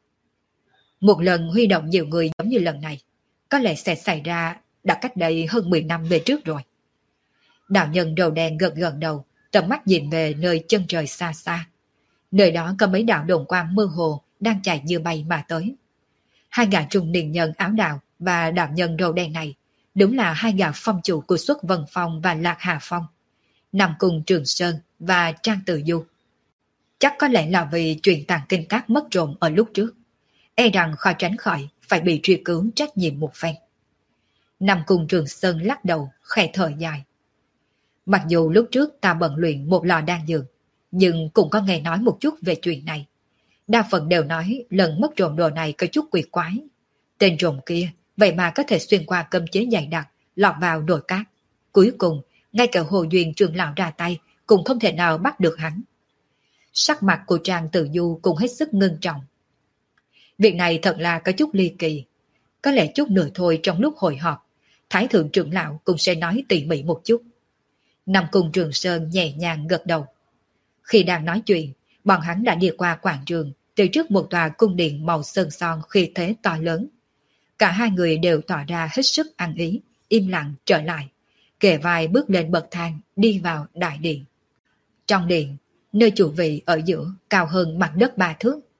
Một lần huy động nhiều người giống như lần này, có lẽ sẽ xảy ra đã cách đây hơn 10 năm về trước rồi. Đạo nhân râu đen gật gật đầu, tầm mắt nhìn về nơi chân trời xa xa. Nơi đó có mấy đạo đồn quang mơ hồ đang chạy như bay mà tới. Hai gã trung niên nhân áo đào và đạo nhân râu đen này đúng là hai gã phong chủ của Xuất Vân Phong và Lạc Hà Phong, Nam Cung Trường Sơn và Trang Tử Du. Chắc có lẽ là vì chuyện tàng kinh các mất trộm ở lúc trước, e rằng khó tránh khỏi phải bị truy cứu trách nhiệm một phen. Nam Cung Trường Sơn lắc đầu, khẽ thở dài. Mặc dù lúc trước ta bận luyện một lò đan dược, nhưng cũng có nghe nói một chút về chuyện này. Đa phần đều nói lần mất trộm đồ này có chút quỷ quái. Tên trộm kia vậy mà có thể xuyên qua cấm chế dày đặc, lọt vào đồi cát. Cuối cùng, ngay cả Hồ Duyên trưởng lão ra tay cũng không thể nào bắt được hắn. Sắc mặt của Trang Tử Du cũng hết sức ngưng trọng. Việc này thật là có chút ly kỳ. Có lẽ chút nữa thôi trong lúc hội họp, Thái thượng trưởng lão cũng sẽ nói tỉ mỉ một chút. Nam Cung Trường Sơn nhẹ nhàng gật đầu. Khi đang nói chuyện, bọn hắn đã đi qua quảng trường, từ trước một tòa cung điện màu sơn son khí thế to lớn. Cả hai người đều tỏ ra hết sức ăn ý, im lặng trở lại, kề vai bước lên bậc thang, đi vào đại điện. Trong điện, nơi chủ vị ở giữa cao hơn mặt đất 3 thước.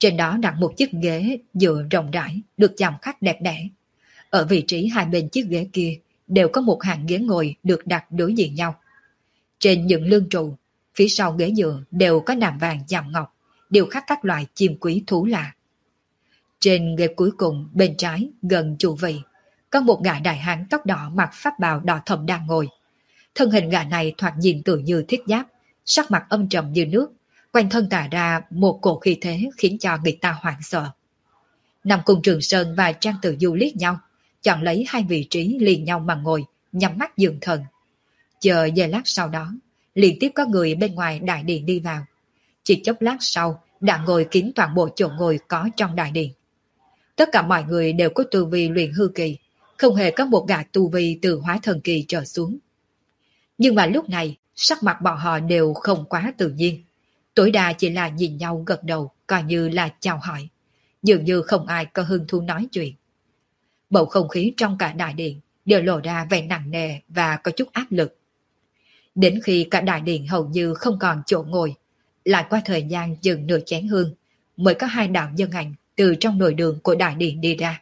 Trên đó đặt một chiếc ghế dựa rộng rãi, được chạm khắc đẹp đẽ. Ở vị trí hai bên chiếc ghế kia đều có một hàng ghế ngồi được đặt đối diện nhau. Trên những lưng trụ, phía sau ghế dựa đều có nạm vàng chạm ngọc, đều khắc các loại chim quý thú lạ. Trên ghế cuối cùng bên trái gần chủ vị, có một gã đại hán tóc đỏ mặc pháp bào đỏ thẫm đang ngồi. Thân hình gã này thoạt nhìn tự như thiết giáp, sắc mặt âm trầm như nước, quanh thân tỏa ra một cổ khí thế khiến cho người ta hoảng sợ. Nam Cung Trường Sơn và Trang Tử Du liếc nhau, chọn lấy hai vị trí liền nhau mà ngồi, nhắm mắt dưỡng thần. Chờ giây lát sau đó, liên tiếp có người bên ngoài đại điện đi vào. Chỉ chốc lát sau, đã ngồi kín toàn bộ chỗ ngồi có trong đại điện. Tất cả mọi người đều có tu vi luyện hư kỳ, không hề có một gã tu vi từ hóa thần kỳ trở xuống. Nhưng mà lúc này, sắc mặt bọn họ đều không quá tự nhiên. Tối đa chỉ là nhìn nhau gật đầu, coi như là chào hỏi. Dường như không ai có hứng thú nói chuyện. Bầu không khí trong cả đại điện đều lộ ra vẻ nặng nề và có chút áp lực. Đến khi cả đại điện hầu như không còn chỗ ngồi, lại qua thời gian chừng nửa chén hương, mới có hai đạo nhân ảnh từ trong nội đường của đại điện đi ra.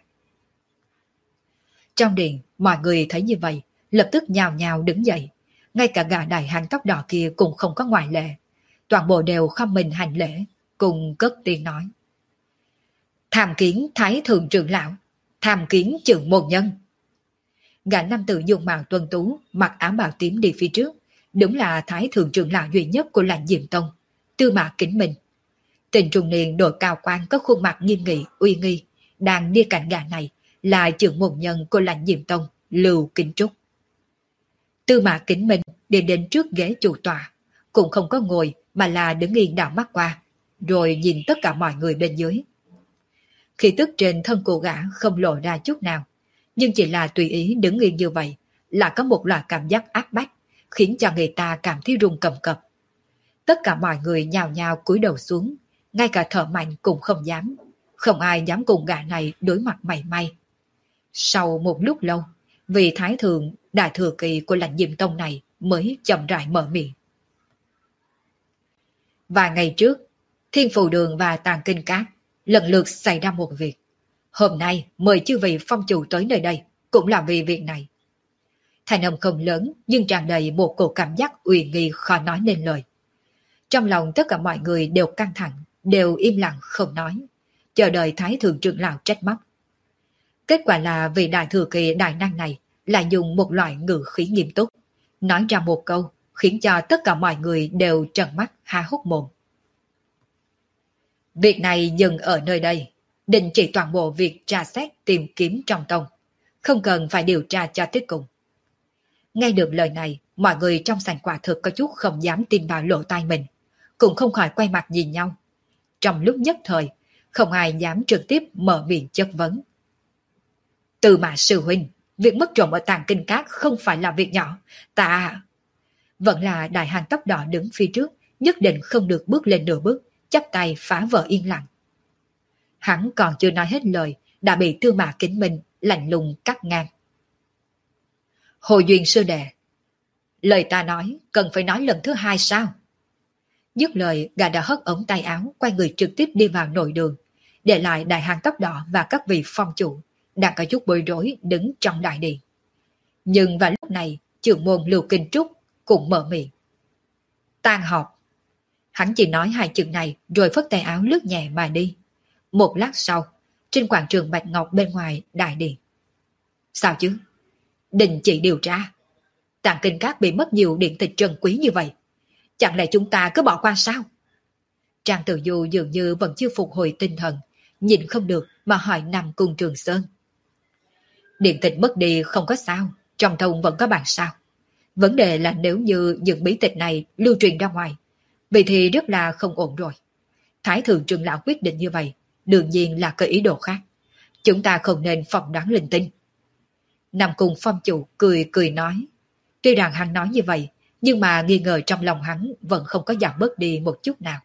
Trong điện, mọi người thấy như vậy, lập tức nhào nhào đứng dậy. Ngay cả gã đại hán tóc đỏ kia cũng không có ngoại lệ. Toàn bộ đều không mình hành lễ, cùng cất tiếng nói. Tham kiến Thái Thượng Trưởng Lão, tham kiến trưởng môn nhân. Gã nam tử dùng mạo tuân tú, mặc áo bào tím đi phía trước, đúng là Thái Thượng Trưởng Lão duy nhất của Lãnh Diệm Tông, Tư Mã Kính Minh. Tên trung niên đội cao quan có khuôn mặt nghiêm nghị, uy nghi, đang đi cạnh gã này là trưởng môn nhân của Lãnh Diệm Tông, Lưu Kính Trúc. Tư Mã Kính Minh đi đến trước ghế chủ tọa, cũng không có ngồi mà là đứng yên đảo mắt qua, rồi nhìn tất cả mọi người bên dưới. Khí tức trên thân cô gã không lộ ra chút nào, nhưng chỉ là tùy ý đứng yên như vậy là có một loại cảm giác áp bách, khiến cho người ta cảm thấy run cầm cập. Tất cả mọi người nhào nhào cúi đầu xuống, ngay cả thở mạnh cũng không dám, không ai dám cùng gã này đối mặt mảy may. Sau một lúc lâu, vị thái thượng đại thừa kỳ của Lãnh Diệm Tông này mới chậm rãi mở miệng. Vài ngày trước, Thiên Phù Đường và Tàng Kinh Cát lần lượt xảy ra một việc. Hôm nay mời chư vị phong chủ tới nơi đây, cũng là vì việc này. Thanh âm không lớn nhưng tràn đầy một cổ cảm giác uy nghi khó nói nên lời. Trong lòng tất cả mọi người đều căng thẳng, đều im lặng không nói, chờ đợi Thái Thượng Trưởng Lão trách móc. Kết quả là vị đại thừa kỳ đại năng này lại dùng một loại ngữ khí nghiêm túc, nói ra một câu khiến cho tất cả mọi người đều trợn mắt há hốc mồm. Việc này dừng ở nơi đây, đình chỉ toàn bộ việc tra xét tìm kiếm trong tông, không cần phải điều tra cho tới cùng. Nghe được lời này, mọi người trong sảnh quả thực có chút không dám tin vào lỗ tai mình, cũng không khỏi quay mặt nhìn nhau. Trong lúc nhất thời, không ai dám trực tiếp mở miệng chất vấn. Tư Mã sư huynh, việc mất trộm ở Tàng Kinh Cát không phải là việc nhỏ, ta... Vẫn là đại hán tóc đỏ đứng phía trước, nhất định không được bước lên nửa bước, chắp tay phá vỡ yên lặng. Hắn còn chưa nói hết lời, đã bị Tư Mã Kính Minh lạnh lùng cắt ngang. Hồ Duyên sư đệ, lời ta nói cần phải nói lần thứ hai sao? Dứt lời, gã đã hất ống tay áo, quay người trực tiếp đi vào nội đường, để lại đại hán tóc đỏ và các vị phong chủ đang có chút bối rối đứng trong đại điện. Nhưng vào lúc này, trưởng môn Lưu Kinh Trúc cũng mở miệng. Tan họp. Hắn chỉ nói hai chữ này rồi phất tay áo lướt nhẹ mà đi. Một lát sau, trên quảng trường Bạch Ngọc bên ngoài đại điện. Sao chứ? Đình chỉ điều tra. Tàng Kinh Các bị mất nhiều điện tịch trân quý như vậy. Chẳng lẽ chúng ta cứ bỏ qua sao? Trang Tử Du dường như vẫn chưa phục hồi tinh thần, nhìn không được mà hỏi Nam Cung Trường Sơn. Điện tịch mất đi không có sao, trong tông vẫn có bản sao. Vấn đề là nếu như những bí tịch này lưu truyền ra ngoài, vậy thì rất là không ổn rồi. Thái Thượng Trưởng Lão quyết định như vậy, đương nhiên là có ý đồ khác. Chúng ta không nên phỏng đoán linh tinh. Nam Cung phong chủ cười cười nói. Tuy rằng hắn nói như vậy, nhưng mà nghi ngờ trong lòng hắn vẫn không có giảm bớt đi một chút nào.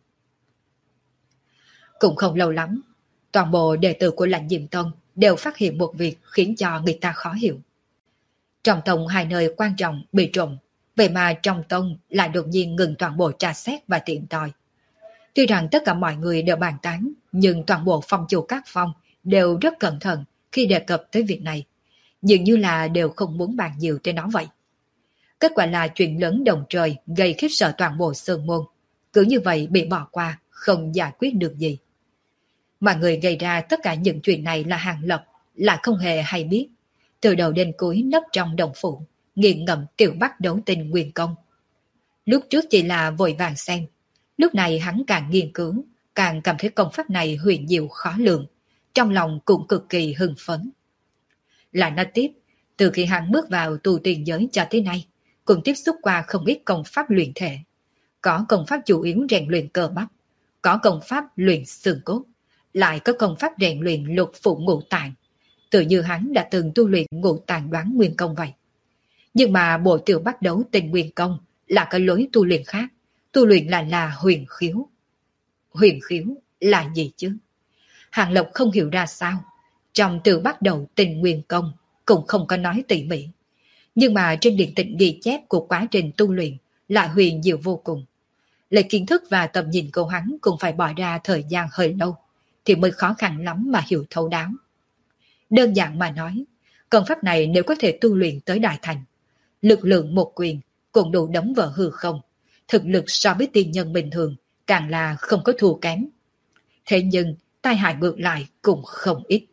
Cũng không lâu lắm, toàn bộ đệ tử của Lãnh Diệm Tông đều phát hiện một việc khiến cho người ta khó hiểu. Trong tông hai nơi quan trọng bị trộm, vậy mà trong tông lại đột nhiên ngừng toàn bộ tra xét và tiện tòi. Tuy rằng tất cả mọi người đều bàn tán nhưng toàn bộ phong chủ các phong đều rất cẩn thận khi đề cập tới việc này, dường như là đều không muốn bàn nhiều trên nó vậy. Kết quả là chuyện lớn đồng trời gây khiếp sợ toàn bộ Sơn Môn, cứ như vậy bị bỏ qua, không giải quyết được gì. Mà người gây ra tất cả những chuyện này là Hàng Lập, lại không hề hay biết. Từ đầu đến cuối nấp trong đồng phủ, nghiền ngẫm tiểu bắt đấu tinh nguyên công. Lúc trước chỉ là vội vàng xem, lúc này hắn càng nghiên cứu, càng cảm thấy công pháp này huyền diệu khó lường, trong lòng cũng cực kỳ hưng phấn. Lại nói tiếp, từ khi hắn bước vào tu tiên giới cho tới nay, cũng tiếp xúc qua không ít công pháp luyện thể. Có công pháp chủ yếu rèn luyện cơ bắp, có công pháp luyện xương cốt, lại có công pháp rèn luyện lục phủ ngũ tạng. Tự như hắn đã từng tu luyện ngũ tạng đoán nguyên công vậy. Nhưng mà bộ tiểu bắt đấu tình nguyên công là cái lối tu luyện khác, tu luyện là huyền khiếu. Huyền khiếu là gì chứ? Hàng Lộc không hiểu ra sao. Trong từ bắt đầu tình nguyên công cũng không có nói tỉ mỉ. Nhưng mà trên điện tịch ghi chép của quá trình tu luyện là huyền diệu vô cùng. Lấy kiến thức và tầm nhìn của hắn cũng phải bỏ ra thời gian hơi lâu thì mới khó khăn lắm mà hiểu thấu đáo. Đơn giản mà nói, công pháp này nếu có thể tu luyện tới đại thành, lực lượng một quyền cũng đủ đóng vỡ hư không, thực lực so với tiên nhân bình thường càng là không có thua kém. Thế nhưng tai hại ngược lại cũng không ít.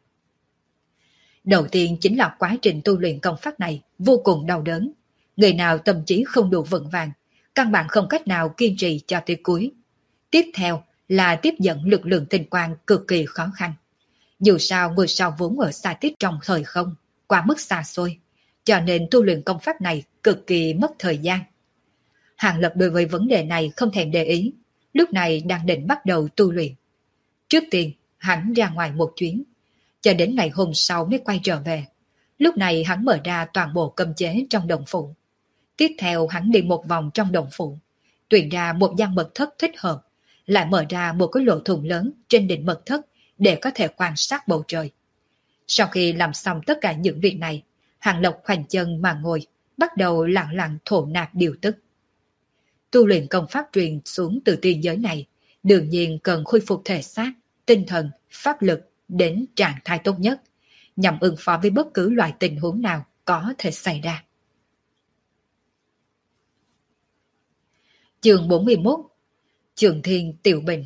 Đầu tiên chính là quá trình tu luyện công pháp này vô cùng đau đớn. Người nào tâm trí không đủ vững vàng, căn bản không cách nào kiên trì cho tới cuối. Tiếp theo là tiếp dẫn lực lượng tinh quang cực kỳ khó khăn. Dù sao ngôi sao vốn ở xa tít trong thời không, quá mức xa xôi, cho nên tu luyện công pháp này cực kỳ mất thời gian. Hàng Lập đối với vấn đề này không thèm để ý, lúc này đang định bắt đầu tu luyện. Trước tiên, hắn ra ngoài một chuyến, cho đến ngày hôm sau mới quay trở về. Lúc này hắn mở ra toàn bộ cấm chế trong động phủ. Tiếp theo hắn đi một vòng trong động phủ, tuyển ra một gian mật thất thích hợp, lại mở ra một cái lỗ thủng lớn trên đỉnh mật thất để có thể quan sát bầu trời. Sau khi làm xong tất cả những việc này, Hàng Lộc khoanh chân mà ngồi, bắt đầu lặng lặng thổ nạp điều tức. Tu luyện công pháp truyền xuống từ tiên giới này, đương nhiên cần khôi phục thể xác, tinh thần, pháp lực đến trạng thái tốt nhất, nhằm ứng phó với bất cứ loại tình huống nào có thể xảy ra. Chương 41. Trường Thiên Tiểu Bình.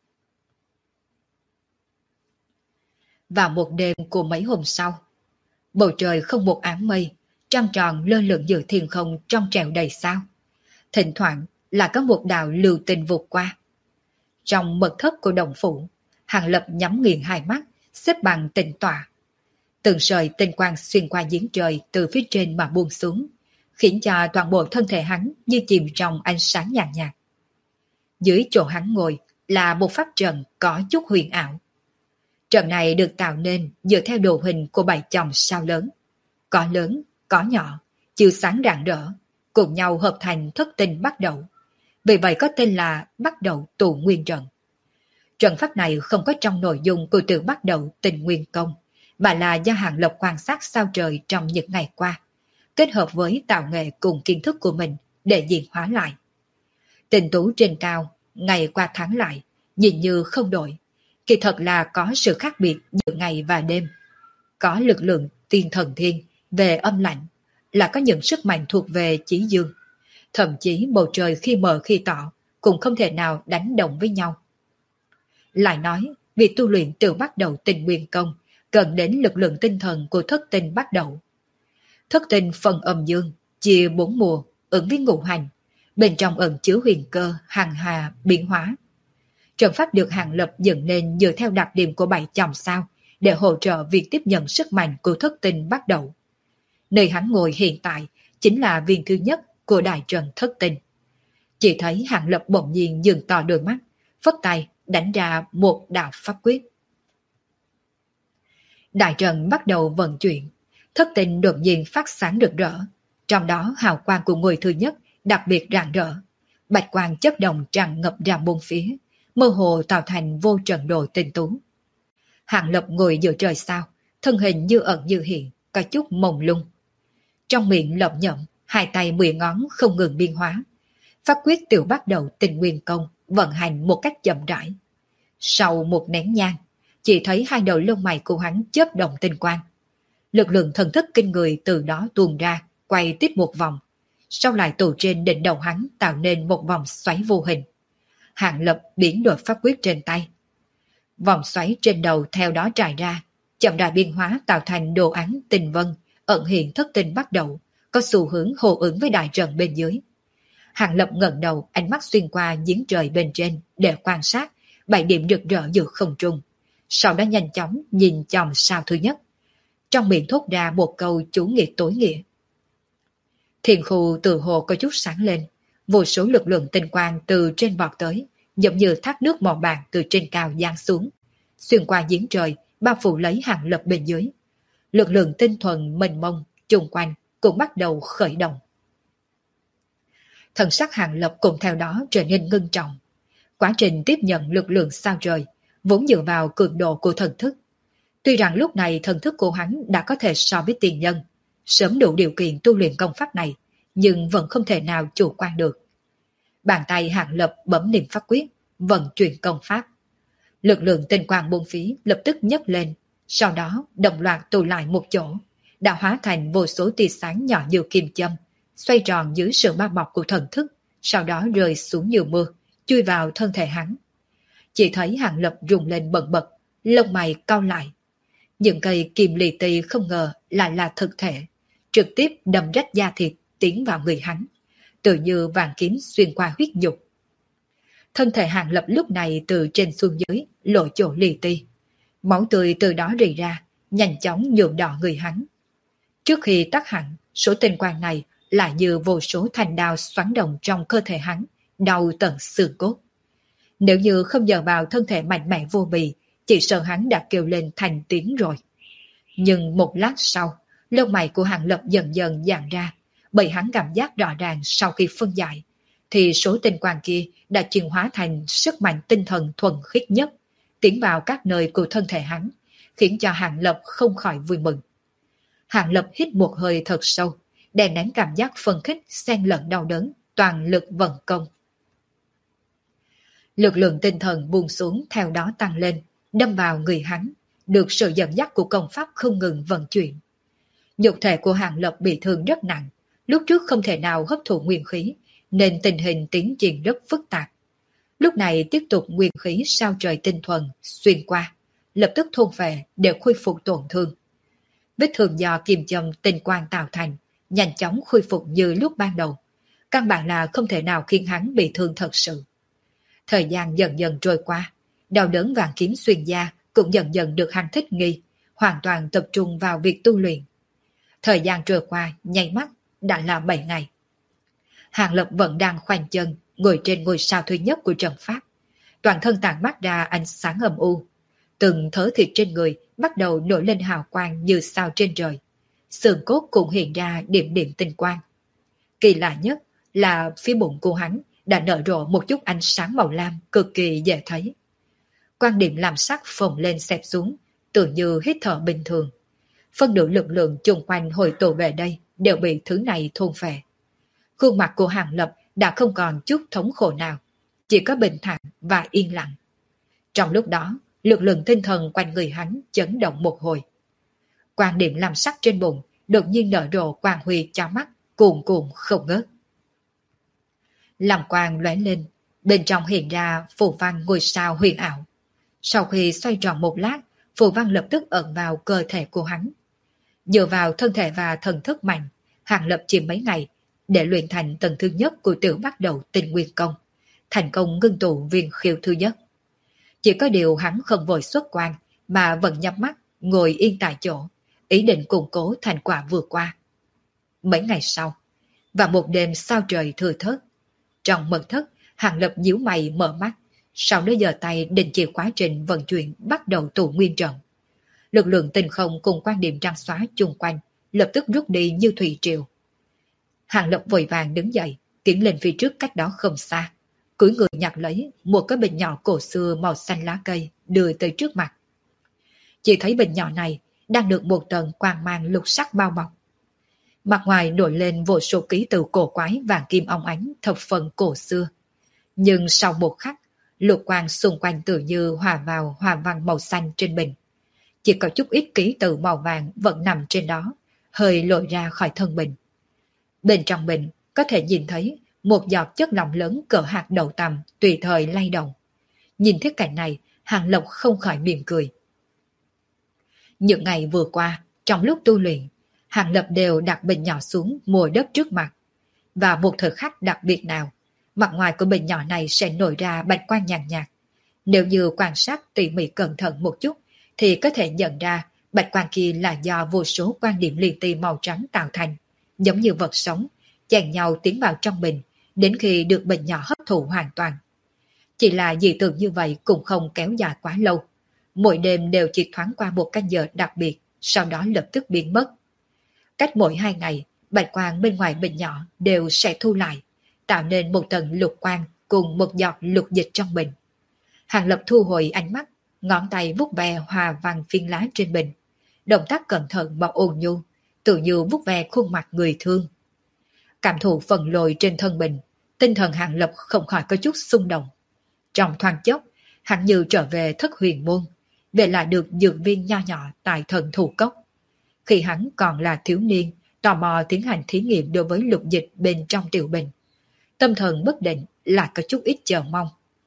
Vào một đêm của mấy hôm sau, bầu trời không một áng mây, trăng tròn lơ lửng giữa thiên không trong trẻo đầy sao. Thỉnh thoảng là có một đạo lưu tinh vụt qua. Trong mật thất của động phủ, Hàng Lập nhắm nghiền hai mắt, xếp bằng tĩnh tọa. Từng sợi tinh quang xuyên qua giếng trời từ phía trên mà buông xuống, khiến cho toàn bộ thân thể hắn như chìm trong ánh sáng nhàn nhạt. Dưới chỗ hắn ngồi là một pháp trận có chút huyền ảo. Trận này được tạo nên dựa theo đồ hình của 7 chòm sao lớn. Có lớn, có nhỏ, chiếu sáng rạng rỡ, cùng nhau hợp thành thất tinh bắt đầu. Vì vậy có tên là bắt đầu tụ nguyên trận. Trận pháp này không có trong nội dung của từ bắt đầu tình nguyên công, mà là do Hàng Lập quan sát sao trời trong những ngày qua, kết hợp với tạo nghệ cùng kiến thức của mình để diễn hóa lại. Tình tú trên cao, ngày qua tháng lại, nhìn như không đổi, kỳ thật là có sự khác biệt giữa ngày và đêm. Có lực lượng tiên thần thiên về âm lạnh, là có những sức mạnh thuộc về chí dương. Thậm chí bầu trời khi mờ khi tỏ cũng không thể nào đánh đồng với nhau. Lại nói, việc tu luyện từ bắt đầu tình nguyên công cần đến lực lượng tinh thần của thất tinh bắt đầu. Thất tinh phần âm dương, chia 4 mùa, ứng với ngũ hành, bên trong ẩn chứa huyền cơ, hằng hà, biến hóa. Trận pháp được Hàng Lập dựng nên dựa theo đặc điểm của 7 chòm sao để hỗ trợ việc tiếp nhận sức mạnh của thất tinh bắt đầu. Nơi hắn ngồi hiện tại chính là viên thứ nhất của đại trận thất tinh. Chỉ thấy Hàng Lập bỗng nhiên dừng to đôi mắt, phất tay đánh ra một đạo pháp quyết. Đại trận bắt đầu vận chuyển, thất tinh đột nhiên phát sáng rực rỡ, trong đó hào quang của người thứ nhất đặc biệt rạng rỡ, bạch quang chất động tràn ngập ra bốn phía, mơ hồ tạo thành vô trận đồ tinh tú. Hàng Lập ngồi giữa trời sao, thân hình như ẩn như hiện, có chút mông lung. Trong miệng lẩm nhẩm, hai tay 10 ngón không ngừng biên hóa. Pháp quyết tiểu bắt đầu tình nguyên công, vận hành một cách chậm rãi. Sau một nén nhang, chỉ thấy hai đầu lông mày của hắn chớp động tinh quang. Lực lượng thần thức kinh người từ đó tuôn ra, quay tiếp một vòng, sau lại tụ trên đỉnh đầu hắn tạo nên một vòng xoáy vô hình. Hạng Lập biến đổi pháp quyết trên tay. Vòng xoáy trên đầu theo đó trải ra, chậm rãi biến hóa tạo thành đồ án tinh vân, ẩn hiện thất tinh bắt đầu, có xu hướng hô ứng với đại trận bên dưới. Hạng Lập ngẩng đầu, ánh mắt xuyên qua giếng trời bên trên để quan sát 7 điểm rực rỡ giữa không trung. Sau đó nhanh chóng nhìn chòm sao thứ nhất. Trong miệng thốt ra một câu chú nghiệt tối nghĩa. Thiên khu từ hồ có chút sáng lên, vô số lực lượng tinh quang từ trên vọt tới, giống như thác nước màu bạc từ trên cao giáng xuống, xuyên qua giếng trời, bao phủ lấy Hạng Lập bên dưới. Lực lượng tinh thuần mênh mông chung quanh cũng bắt đầu khởi động. Thần sắc Hạng Lập cũng theo đó trở nên ngưng trọng. Quá trình tiếp nhận lực lượng sao trời vốn dựa vào cường độ của thần thức. Tuy rằng lúc này thần thức của hắn đã có thể so với tiền nhân, sớm đủ điều kiện tu luyện công pháp này, nhưng vẫn không thể nào chủ quan được. Bàn tay Hạng Lập bấm niệm pháp quyết, vận chuyển công pháp. Lực lượng tinh quang bốn phía lập tức nhấc lên, sau đó đồng loạt tụ lại một chỗ, đã hóa thành vô số tia sáng nhỏ như kim châm, xoay tròn dưới sự bao bọc của thần thức, sau đó rơi xuống như mưa, chui vào thân thể hắn. Chỉ thấy Hạng Lập rung lên bần bật, lông mày cau lại. Những cây kim li ti không ngờ lại là thực thể, trực tiếp đâm rách da thịt tiến vào người hắn, tự như vàng kiếm xuyên qua huyết nhục. Thân thể Hạng Lập lúc này từ trên xuống dưới lộ chỗ li ti, máu tươi từ đó rỉ ra, nhanh chóng nhuộm đỏ người hắn. Trước khi tắt hẳn, số tinh quang này lại như vô số thanh đao xoắn động trong cơ thể hắn, đau tận xương cốt. Nếu như không nhờ vào thân thể mạnh mẽ vô bì, chỉ sợ hắn đã kêu lên thành tiếng rồi. Nhưng một lát sau, lông mày của Hạng Lập dần dần dạn ra, bởi hắn cảm giác rõ ràng sau khi phân giải, thì số tinh quang kia đã chuyển hóa thành sức mạnh tinh thần thuần khiết nhất, tiến vào các nơi của thân thể hắn, khiến cho Hạng Lập không khỏi vui mừng. Hạng Lập hít một hơi thật sâu, đè nén cảm giác phân khích xen lẫn đau đớn, toàn lực vận công. Lực lượng tinh thần buông xuống theo đó tăng lên, đâm vào người hắn, được sự dẫn dắt của công pháp không ngừng vận chuyển. Nhục thể của Hạng Lập bị thương rất nặng, lúc trước không thể nào hấp thụ nguyên khí, nên tình hình tiến triển rất phức tạp. Lúc này tiếp tục nguyên khí sao trời tinh thuần xuyên qua, lập tức thôn về để khôi phục tổn thương. Vết thương do kim châm tinh quang tạo thành, nhanh chóng khôi phục như lúc ban đầu. Căn bản là không thể nào khiến hắn bị thương thật sự. Thời gian dần dần trôi qua, đau đớn vàng kiếm xuyên da cũng dần dần được hắn thích nghi, hoàn toàn tập trung vào việc tu luyện. Thời gian trôi qua, nháy mắt, đã là 7 ngày. Hạng Lập vẫn đang khoanh chân, ngồi trên ngôi sao thứ nhất của trận pháp. Toàn thân tản mát ra ánh sáng âm u. Từng thớ thịt trên người bắt đầu nổi lên hào quang như sao trên trời. Xương cốt cũng hiện ra điểm điểm tinh quang. Kỳ lạ nhất là phía bụng của hắn đã nở rộ một chút ánh sáng màu lam cực kỳ dễ thấy. Quan điểm làm sắc phồng lên xẹp xuống, tự như hít thở bình thường. Phân nửa lực lượng chung quanh hồi tụ về đây đều bị thứ này thôn phệ. Khuôn mặt của Hạng Lập đã không còn chút thống khổ nào, chỉ có bình thản và yên lặng. Trong lúc đó, lực lượng tinh thần quanh người hắn chấn động một hồi. Quan điểm làm sắc trên bụng đột nhiên nở rộ quang huy cho mắt, cuồn cuộn không ngớt. Làm quang lóe lên, bên trong hiện ra phù văn ngôi sao huyền ảo. Sau khi xoay tròn một lát, phù văn lập tức ẩn vào cơ thể của hắn. Dựa vào thân thể và thần thức mạnh, Hạng Lập chỉ mấy ngày để luyện thành tầng thứ nhất của tiểu bắt đầu tinh nguyên công, thành công ngưng tụ viên khiêu thứ nhất. Chỉ có điều hắn không vội xuất quan, mà vẫn nhắm mắt, ngồi yên tại chỗ, ý định củng cố thành quả vừa qua. Mấy ngày sau, và một đêm sao trời thừa thớt, trong mật thất, Hạng Lập nhíu mày mở mắt, sau đó giơ tay đình chỉ quá trình vận chuyển bắt đầu tụ nguyên trận. Lực lượng tinh không cùng quan điểm trăng xóa chung quanh, lập tức rút đi như thủy triều. Hạng Lập vội vàng đứng dậy, tiến lên phía trước cách đó không xa, cúi người nhặt lấy một cái bình nhỏ cổ xưa màu xanh lá cây đưa tới trước mặt. Chỉ thấy bình nhỏ này đang được một tầng quang mang lục sắc bao bọc. Mặt ngoài nổi lên vô số ký tự cổ quái vàng kim óng ánh thập phần cổ xưa. Nhưng sau một khắc, Lục quang xung quanh tự như hòa vào hoa văn màu xanh trên bình. Chỉ có chút ít ký tự màu vàng vẫn nằm trên đó, hơi lội ra khỏi thân bình. Bên trong bình có thể nhìn thấy một giọt chất lỏng lớn cỡ hạt đậu tằm tùy thời lay động. Nhìn thấy cảnh này, Hàng Lập không khỏi mỉm cười. Những ngày vừa qua, trong lúc tu luyện, Hàng Lập đều đặt bình nhỏ xuống mồi đất trước mặt. Và một thời khắc đặc biệt nào, mặt ngoài của bình nhỏ này sẽ nổi ra bạch quang nhàn nhạt. Nếu như quan sát tỉ mỉ cẩn thận một chút, thì có thể nhận ra bạch quang kia là do vô số quan điểm li ti màu trắng tạo thành, giống như vật sống, chèn nhau tiến vào trong bình, đến khi được bình nhỏ hấp thụ hoàn toàn. Chỉ là dị tượng như vậy cũng không kéo dài quá lâu. Mỗi đêm đều chỉ thoáng qua một canh giờ đặc biệt, sau đó lập tức biến mất. Cách mỗi 2 ngày, bạch quang bên ngoài bình nhỏ đều sẽ thu lại, tạo nên một tầng lục quang cùng một giọt lục dịch trong bình. Hàng Lập thu hồi ánh mắt, ngón tay vuốt ve hoa văn phiến lá trên bình. Động tác cẩn thận mà ôn nhu, tự như vuốt ve khuôn mặt người thương. Cảm thụ phần lồi trên thân bình, tinh thần Hàng Lập không khỏi có chút xung động. Trong thoáng chốc, hắn như trở về thất huyền môn, về lại được dược viên nho nhỏ tại thần thủ cốc. Khi hắn còn là thiếu niên, tò mò tiến hành thí nghiệm đối với lục dịch bên trong tiểu bình. Tâm thần bất định lại có chút ít chờ mong.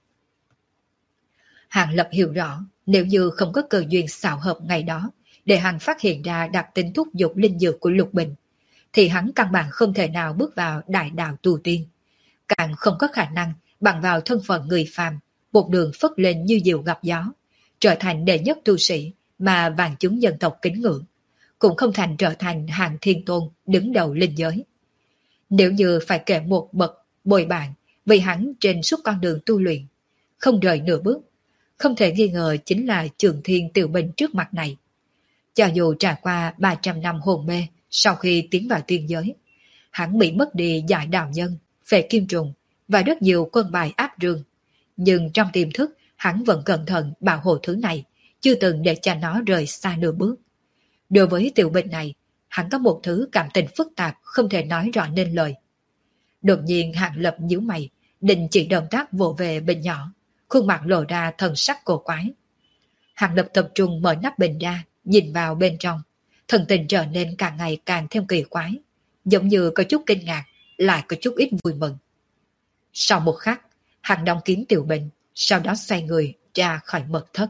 Hàng Lập hiểu rõ, nếu như không có cơ duyên xảo hợp ngày đó, để hắn phát hiện ra đặc tính thúc dục linh dược của lục bình, thì hắn căn bản không thể nào bước vào đại đạo tu tiên. Càng không có khả năng bằng vào thân phận người phàm, một đường phất lên như diều gặp gió, trở thành đệ nhất tu sĩ mà vạn chúng dân tộc kính ngưỡng, cũng không thành trở thành hàng thiên tôn đứng đầu linh giới. Nếu như phải kể một bậc bồi bạn vì hắn trên suốt con đường tu luyện, không rời nửa bước, không thể nghi ngờ chính là Trường Thiên Tiểu Bình trước mặt này. Cho dù trải qua 300 năm hồn mê sau khi tiến vào tiên giới, hắn bị mất đi giải đạo nhân, phệ kim trùng và rất nhiều quân bài áp rương, nhưng trong tiềm thức hắn vẫn cẩn thận bảo hộ thứ này, chưa từng để cho nó rời xa nửa bước. Đối với tiểu bình này, hắn có một thứ cảm tình phức tạp không thể nói rõ nên lời. Đột nhiên Hàng Lập nhíu mày, định chỉ động tác vỗ về bình nhỏ, khuôn mặt lộ ra thần sắc cổ quái. Hàng Lập tập trung mở nắp bình ra, nhìn vào bên trong, thần tình trở nên càng ngày càng thêm kỳ quái, giống như có chút kinh ngạc, lại có chút ít vui mừng. Sau một khắc, hắn đóng kín tiểu bình, sau đó xoay người ra khỏi mật thất.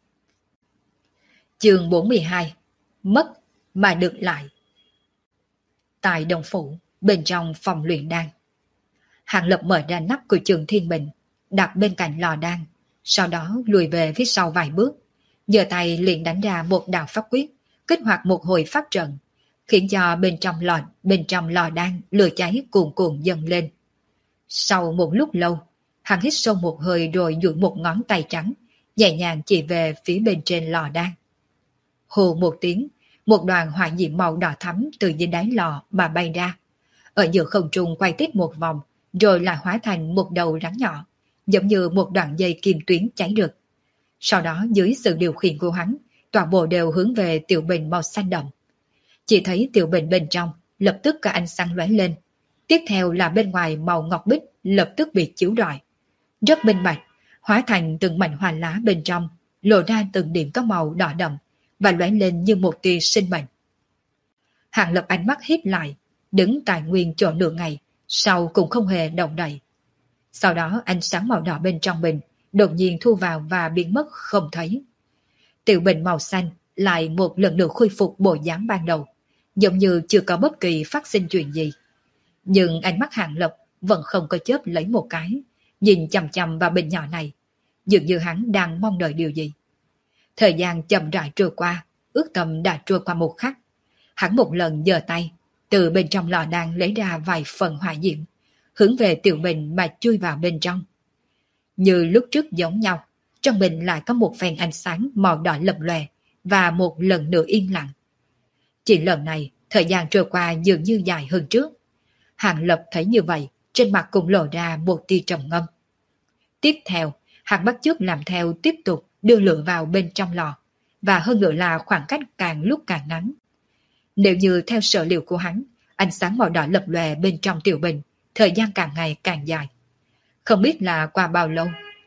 Chương 42: Mất mà được lại. Tại đồng phủ, bên trong phòng luyện đan, Hàng Lập mở ra nắp của Trường Thiên Bình, đặt bên cạnh lò đan, sau đó lùi về phía sau vài bước, giơ tay liền đánh ra một đạo pháp quyết, kích hoạt một hồi pháp trận, khiến cho bên trong lò đan lửa cháy cuồn cuộn dâng lên. Sau một lúc lâu, hắn hít sâu một hơi rồi duỗi một ngón tay trắng, nhẹ nhàng chỉ về phía bên trên lò đan. Hù một tiếng, một đoàn hỏa diễm màu đỏ thắm từ dưới đáy lò mà bay ra, ở giữa không trung quay tiếp một vòng, rồi lại hóa thành một đầu rắn nhỏ, giống như một đoạn dây kim tuyến cháy rực. Sau đó dưới sự điều khiển của hắn, toàn bộ đều hướng về tiểu bình màu xanh đậm. Chỉ thấy tiểu bình bên trong lập tức có ánh sáng lóe lên, tiếp theo là bên ngoài màu ngọc bích lập tức bị chiếu rọi, rất minh bạch, hóa thành từng mảnh hoa lá bên trong, lộ ra từng điểm có màu đỏ đậm và lóe lên như một tia sinh mệnh. Hàng Lập ánh mắt híp lại, đứng tại nguyên chỗ nửa ngày, sau cũng không hề động đậy. Sau đó ánh sáng màu đỏ bên trong bình đột nhiên thu vào và biến mất không thấy. Tiểu bình màu xanh lại một lần nữa khôi phục bộ dáng ban đầu, giống như chưa có bất kỳ phát sinh chuyện gì. Nhưng ánh mắt Hàng Lập vẫn không có chớp lấy một cái, nhìn chằm chằm vào bình nhỏ này, dường như hắn đang mong đợi điều gì. Thời gian chậm rãi trôi qua, ước tầm đã trôi qua một khắc. Hắn một lần giơ tay, từ bên trong lò đan lấy ra vài phần hỏa diễm, hướng về tiểu bình mà chui vào bên trong. Như lúc trước giống nhau, trong bình lại có một phen ánh sáng màu đỏ lập lòe và một lần nữa yên lặng. Chỉ lần này, thời gian trôi qua dường như dài hơn trước. Hàng Lập thấy như vậy, trên mặt cũng lộ ra một tia trầm ngâm. Tiếp theo, hắn bắt chước làm theo, tiếp tục đưa lửa vào bên trong lò, và hơn nữa là khoảng cách càng lúc càng ngắn. Nếu như theo sở liệu của hắn, ánh sáng màu đỏ lập lòe bên trong tiểu bình, thời gian càng ngày càng dài. Không biết là qua bao lâu,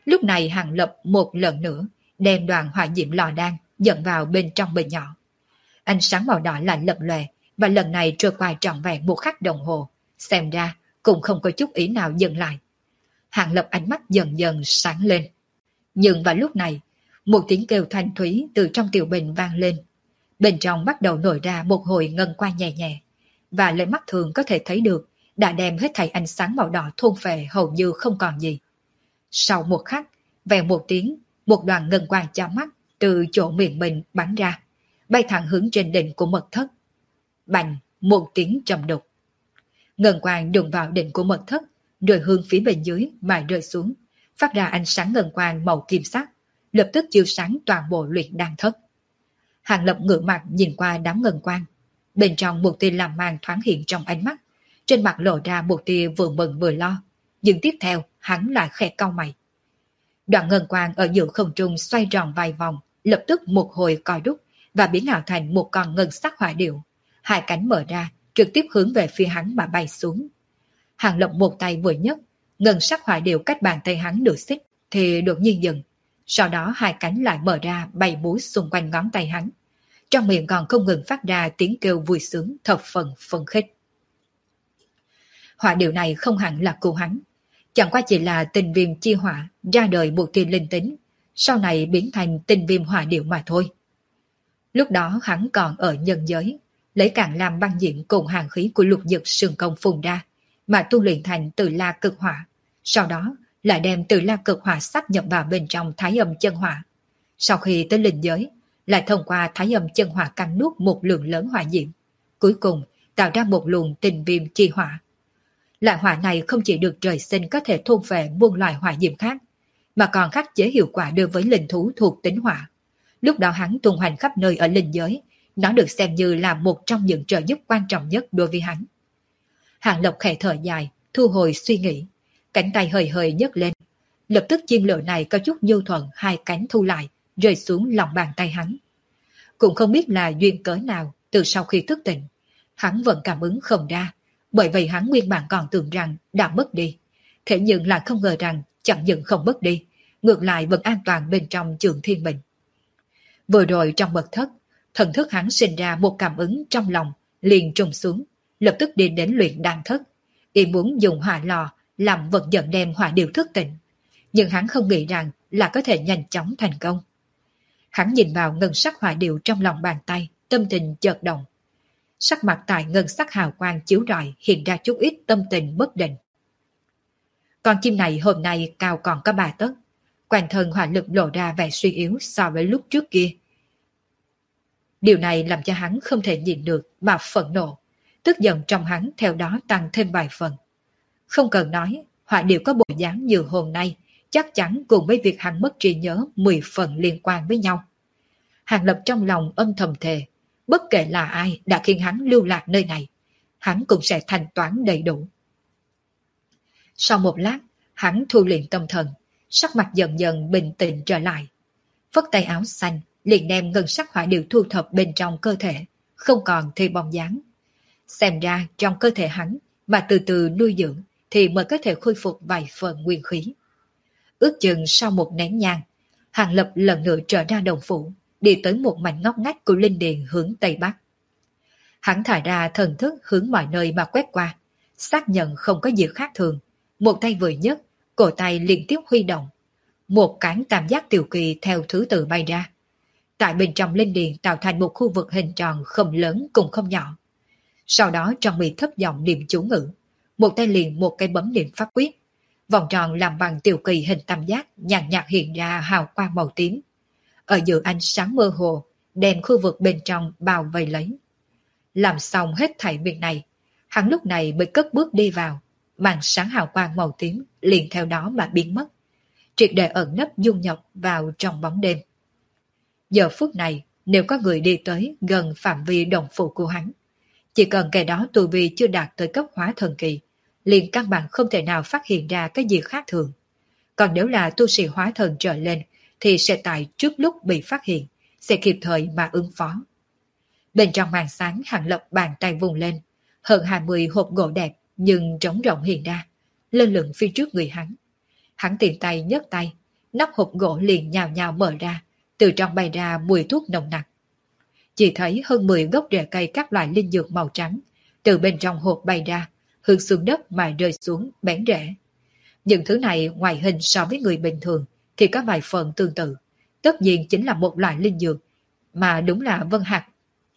Lúc này Hàng Lập một lần nữa đem đoàn hỏa diễm lò đan dẫn vào bên trong bình nhỏ. Ánh sáng màu đỏ lại lập lòe, và lần này trôi qua trọn vẹn một khắc đồng hồ, xem ra cũng không có chút ý nào dừng lại. Hàng Lập ánh mắt dần dần sáng lên. Nhưng vào lúc này, một tiếng kêu thanh thúy từ trong tiểu bình vang lên. Bên trong bắt đầu nổi ra một hồi ngân quang nhẹ nhẹ, và lấy mắt thường có thể thấy được đã đem hết thảy ánh sáng màu đỏ thôn phệ hầu như không còn gì. Sau một khắc, vèo một tiếng, một đoàn ngân quang chói mắt từ chỗ miệng mình bắn ra, bay thẳng hướng trên đỉnh của mật thất. Bành, một tiếng trầm đục. Ngân quang đụng vào đỉnh của mật thất, rồi hướng phía bên dưới mà rơi xuống, phát ra ánh sáng ngân quang màu kim sắc, lập tức chiếu sáng toàn bộ luyện đan thất. Hàng Lập ngửa mặt nhìn qua đám ngân quang, bên trong một tia làm mang thoáng hiện trong ánh mắt, trên mặt lộ ra một tia vừa mừng vừa lo, nhưng tiếp theo hắn lại khẽ cau mày. Đoạn ngân quang ở giữa không trung xoay tròn vài vòng, lập tức một hồi co rút và biến ảo thành một con ngân sắc hỏa điệu, hai cánh mở ra, trực tiếp hướng về phía hắn mà bay xuống. Hàng Lập một tay vừa nhấc, ngân sắc hỏa điệu cách bàn tay hắn nửa xích thì đột nhiên dừng, sau đó hai cánh lại mở ra bay múa xung quanh ngón tay hắn, trong miệng còn không ngừng phát ra tiếng kêu vui sướng thập phần phấn khích. Hỏa điệu này không hẳn là cứu hắn, chẳng qua chỉ là tinh viêm chi hỏa ra đời một tia linh tính, sau này biến thành tinh viêm hỏa điệu mà thôi. Lúc đó hắn còn ở nhân giới, lấy càn lam băng diễm cùng hàng khí của lục dực sương công phun ra, mà tu luyện thành Từ La cực hỏa, sau đó lại đem Từ La cực hỏa sáp nhập vào bên trong Thái Âm chân hỏa. Sau khi tới linh giới, lại thông qua Thái Âm chân hỏa cắn nuốt một lượng lớn hỏa diễm, cuối cùng tạo ra một luồng tinh viêm chi hỏa. Loại hỏa này không chỉ được trời sinh có thể thôn phệ muôn loại hỏa diễm khác, mà còn khắc chế hiệu quả đối với linh thú thuộc tính hỏa. Lúc đó hắn tung hoành khắp nơi ở linh giới, nó được xem như là một trong những trợ giúp quan trọng nhất đối với hắn. Hàng Lập khẽ thở dài, thu hồi suy nghĩ, cánh tay hơi hơi nhấc lên. Lập tức chiên lửa này có chút nhu thuận, hai cánh thu lại, rơi xuống lòng bàn tay hắn. Cũng không biết là duyên cớ nào, từ sau khi thức tỉnh, hắn vẫn cảm ứng không ra, bởi vậy hắn nguyên bản còn tưởng rằng đã mất đi. Thế nhưng lại không ngờ rằng chẳng những không mất đi, ngược lại vẫn an toàn bên trong Trường Thiên Bình. Vừa rồi trong mật thất, thần thức hắn sinh ra một cảm ứng trong lòng, liền trùng xuống, lập tức đi đến luyện đan thất, ý muốn dùng hỏa lò làm vật dẫn đem hỏa điều thức tỉnh. Nhưng hắn không nghĩ rằng là có thể nhanh chóng thành công. Hắn nhìn vào ngân sắc hỏa điệu trong lòng bàn tay, tâm tình chợt động. Sắc mặt tại ngân sắc hào quang chiếu rọi hiện ra chút ít tâm tình bất định. Con chim này hôm nay cao còn có 3 tấc, quanh thân hỏa lực lộ ra vẻ suy yếu so với lúc trước kia. Điều này làm cho hắn không thể nhìn được mà phẫn nộ, tức giận trong hắn theo đó tăng thêm vài phần. Không cần nói, hỏa điệu có bộ dáng như hôm nay, chắc chắn cùng với việc hắn mất trí nhớ 10 phần liên quan với nhau. Hàng Lập trong lòng âm thầm thề, bất kể là ai đã khiến hắn lưu lạc nơi này, hắn cũng sẽ thanh toán đầy đủ. Sau một lát, hắn thu luyện tâm thần, sắc mặt dần dần bình tĩnh trở lại. Phất tay áo xanh, liền đem ngân sắc hỏa điệu thu thập bên trong cơ thể, không còn thêm bóng dáng. Xem ra trong cơ thể hắn mà từ từ nuôi dưỡng thì mới có thể khôi phục vài phần nguyên khí. Ước chừng sau một nén nhang, Hàng Lập lần nữa trở ra đồng phủ, đi tới một mảnh ngóc ngách của linh điền hướng Tây Bắc. Hắn thả ra thần thức hướng mọi nơi mà quét qua, xác nhận không có gì khác thường. Một tay vừa nhấc, cổ tay liên tiếp huy động. Một cánh tam giác tiểu kỳ theo thứ tự bay ra. Tại bên trong linh điền tạo thành một khu vực hình tròn không lớn cũng không nhỏ. Sau đó trong miệng thấp giọng niệm chú ngữ, một tay liền một cái bấm niệm pháp quyết. Vòng tròn làm bằng tiểu kỳ hình tam giác nhàn nhạt hiện ra hào quang màu tím. Ở giữa ánh sáng mơ hồ, đem khu vực bên trong bao vây lấy. Làm xong hết thảy việc này, hắn lúc này mới cất bước đi vào, màn sáng hào quang màu tím liền theo đó mà biến mất, triệt để ẩn nấp dung nhập vào trong bóng đêm. Giờ phút này, nếu có người đi tới gần phạm vi đồng phủ của hắn, chỉ cần kẻ đó tu vi chưa đạt tới cấp hóa thần kỳ, liền căn bản không thể nào phát hiện ra cái gì khác thường. Còn nếu là tu sĩ hóa thần trở lên, thì sẽ tại trước lúc bị phát hiện, sẽ kịp thời mà ứng phó. Bên trong màn sáng, Hàng Lập bàn tay vùng lên, hơn 20 hộp gỗ đẹp nhưng trống rộng hiện ra, lơ lửng phía trước người hắn. Hắn tiện tay nhấc tay, nắp hộp gỗ liền nhào nhào mở ra, từ trong bay ra mùi thuốc nồng nặc. Chỉ thấy hơn 10 gốc rễ cây các loại linh dược màu trắng, từ bên trong hộp bay ra, hướng xuống đất mà rơi xuống bén rễ. Những thứ này ngoài hình so với người bình thường thì có vài phần tương tự, tất nhiên chính là một loại linh dược, mà đúng là vân hạt.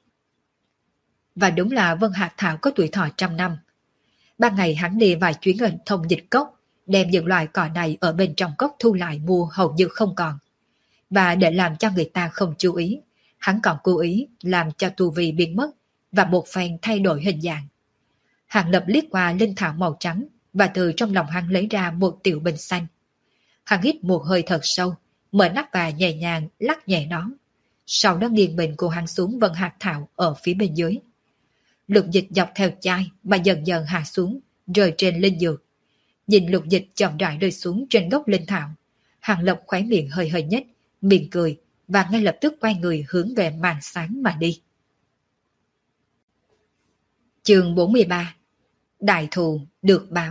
Và đúng là vân hạt thảo có tuổi thọ trăm năm. Ban ngày hắn đi vài chuyến hình thông dịch cốc, đem những loại cỏ này ở bên trong cốc thu lại mua hầu như không còn. Và để làm cho người ta không chú ý, hắn còn cố ý làm cho tu vi biến mất và một phen thay đổi hình dạng. Hàng Lập liếc qua linh thảo màu trắng và từ trong lòng hắn lấy ra một tiểu bình xanh. Hắn hít một hơi thật sâu, mở nắp và nhẹ nhàng lắc nhẹ nó. Sau đó nghiêng bình của hắn xuống vân hạt thảo ở phía bên dưới. Lục dịch dọc theo chai mà dần dần hạ xuống, rơi trên linh dược. Nhìn lục dịch chậm rãi rơi xuống trên gốc linh thảo. Hàng Lập khóe miệng hơi hơi nhếch, mỉm cười và ngay lập tức quay người hướng về màn sáng mà đi. Chương 43. Đại thù được báo.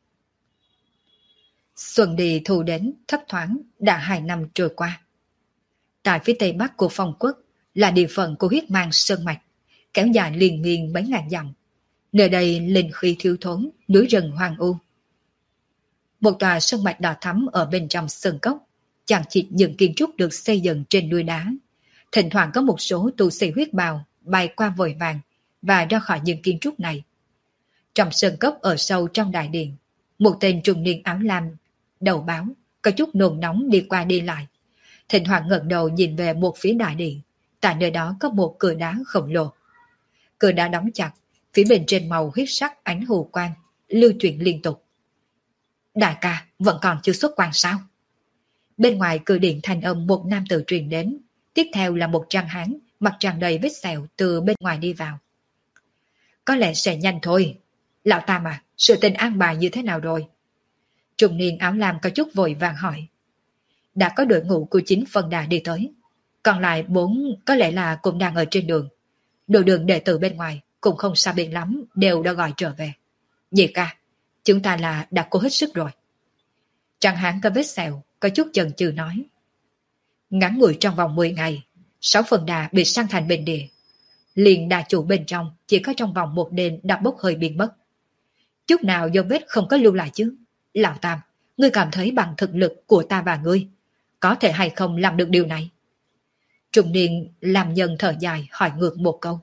Xuân đi thu đến thấp thoáng đã 2 năm trôi qua. Tại phía tây bắc của Phong Quốc là địa phận của huyết mang sơn mạch, kéo dài liên miên mấy ngàn dặm. Nơi đây linh khí thiếu thốn, núi rừng hoang u. Một tòa sơn mạch đỏ thắm ở bên trong sơn cốc, chằng chịt những kiến trúc được xây dựng trên núi đá. Thỉnh thoảng có một số tu sĩ huyết bào bay qua vội vàng và ra khỏi những kiến trúc này. Trong sơn cốc ở sâu trong đại điện, một tên trung niên áo lam, đầu báo, có chút nôn nóng đi qua đi lại. Thỉnh thoảng ngẩng đầu nhìn về một phía đại điện, tại nơi đó có một cửa đá khổng lồ. Cửa đá đóng chặt, phía bên trên màu huyết sắc ánh hồ quang, lưu chuyển liên tục. Đại ca, vẫn còn chưa xuất quan sao? Bên ngoài cửa điện thanh âm một nam tử truyền đến, tiếp theo là một trang hán, mặt tràn đầy vết sẹo từ bên ngoài đi vào. Có lẽ sẽ nhanh thôi. Lão Tam à, sự tình an bài như thế nào rồi? Trung niên áo lam có chút vội vàng hỏi. Đã có đội ngũ của 9 phân đà đi tới. Còn lại 4 có lẽ là cũng đang ở trên đường. Đội đường đệ tử bên ngoài cũng không xa biệt lắm, đều đã gọi trở về. Nhị ca, chúng ta là đã cố hết sức rồi. Trang hán có vết sẹo, có chút chần chừ nói. Ngắn ngủi trong vòng 10 ngày, 6 phần đà bị sang thành bình địa. Liền đà chủ bên trong chỉ có trong vòng 1 đêm đã bốc hơi biến mất. Chút nào dấu vết không có lưu lại chứ. Lão Tam, ngươi cảm thấy bằng thực lực của ta và ngươi, có thể hay không làm được điều này? Trung niên làm nhân thở dài hỏi ngược một câu.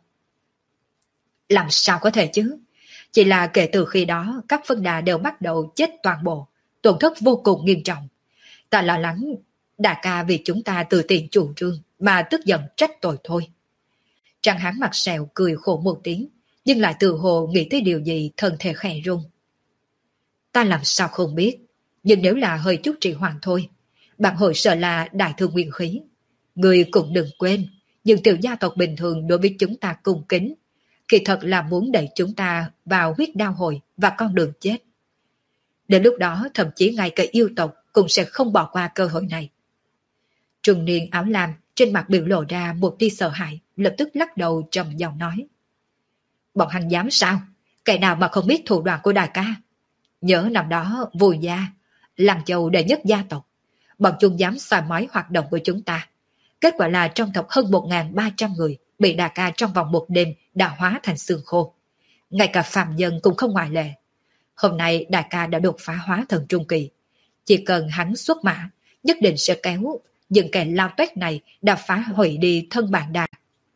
Làm sao có thể chứ? Chỉ là kể từ khi đó các phân đà đều bắt đầu chết toàn bộ, tổn thất vô cùng nghiêm trọng. Ta lo lắng đại ca vì chúng ta từ tiền chủ trương mà tức giận trách tội thôi. Trang hán mặt sẹo cười khổ một tiếng, nhưng lại tự hồ nghĩ tới điều gì thân thể khẽ run. Ta làm sao không biết, nhưng nếu là hơi chút trì hoãn thôi, bạn hội sợ là đại thương nguyên khí. Người cũng đừng quên, nhưng tiểu gia tộc bình thường đối với chúng ta cung kính, kỳ thật là muốn đẩy chúng ta vào huyết đao hồi và con đường chết. Đến lúc đó thậm chí ngay cả yêu tộc cũng sẽ không bỏ qua cơ hội này. Trung niên áo lam trên mặt biểu lộ ra một tia sợ hãi, lập tức lắc đầu trầm giọng nói. Bọn hắn dám sao? Kẻ nào mà không biết thủ đoạn của đại ca? Nhớ năm đó Vùi Gia, Lăng Châu đệ nhất gia tộc, bọn chúng dám soi mói hoạt động của chúng ta. Kết quả là trong tộc hơn 1.300 người bị đại ca trong vòng 1 đêm đã hóa thành xương khô. Ngay cả phàm nhân cũng không ngoại lệ. Hôm nay đại ca đã đột phá hóa thần trung kỳ. Chỉ cần hắn xuất mã, nhất định sẽ kéo những kẻ lao toét này đã phá hủy đi thân bạn đà.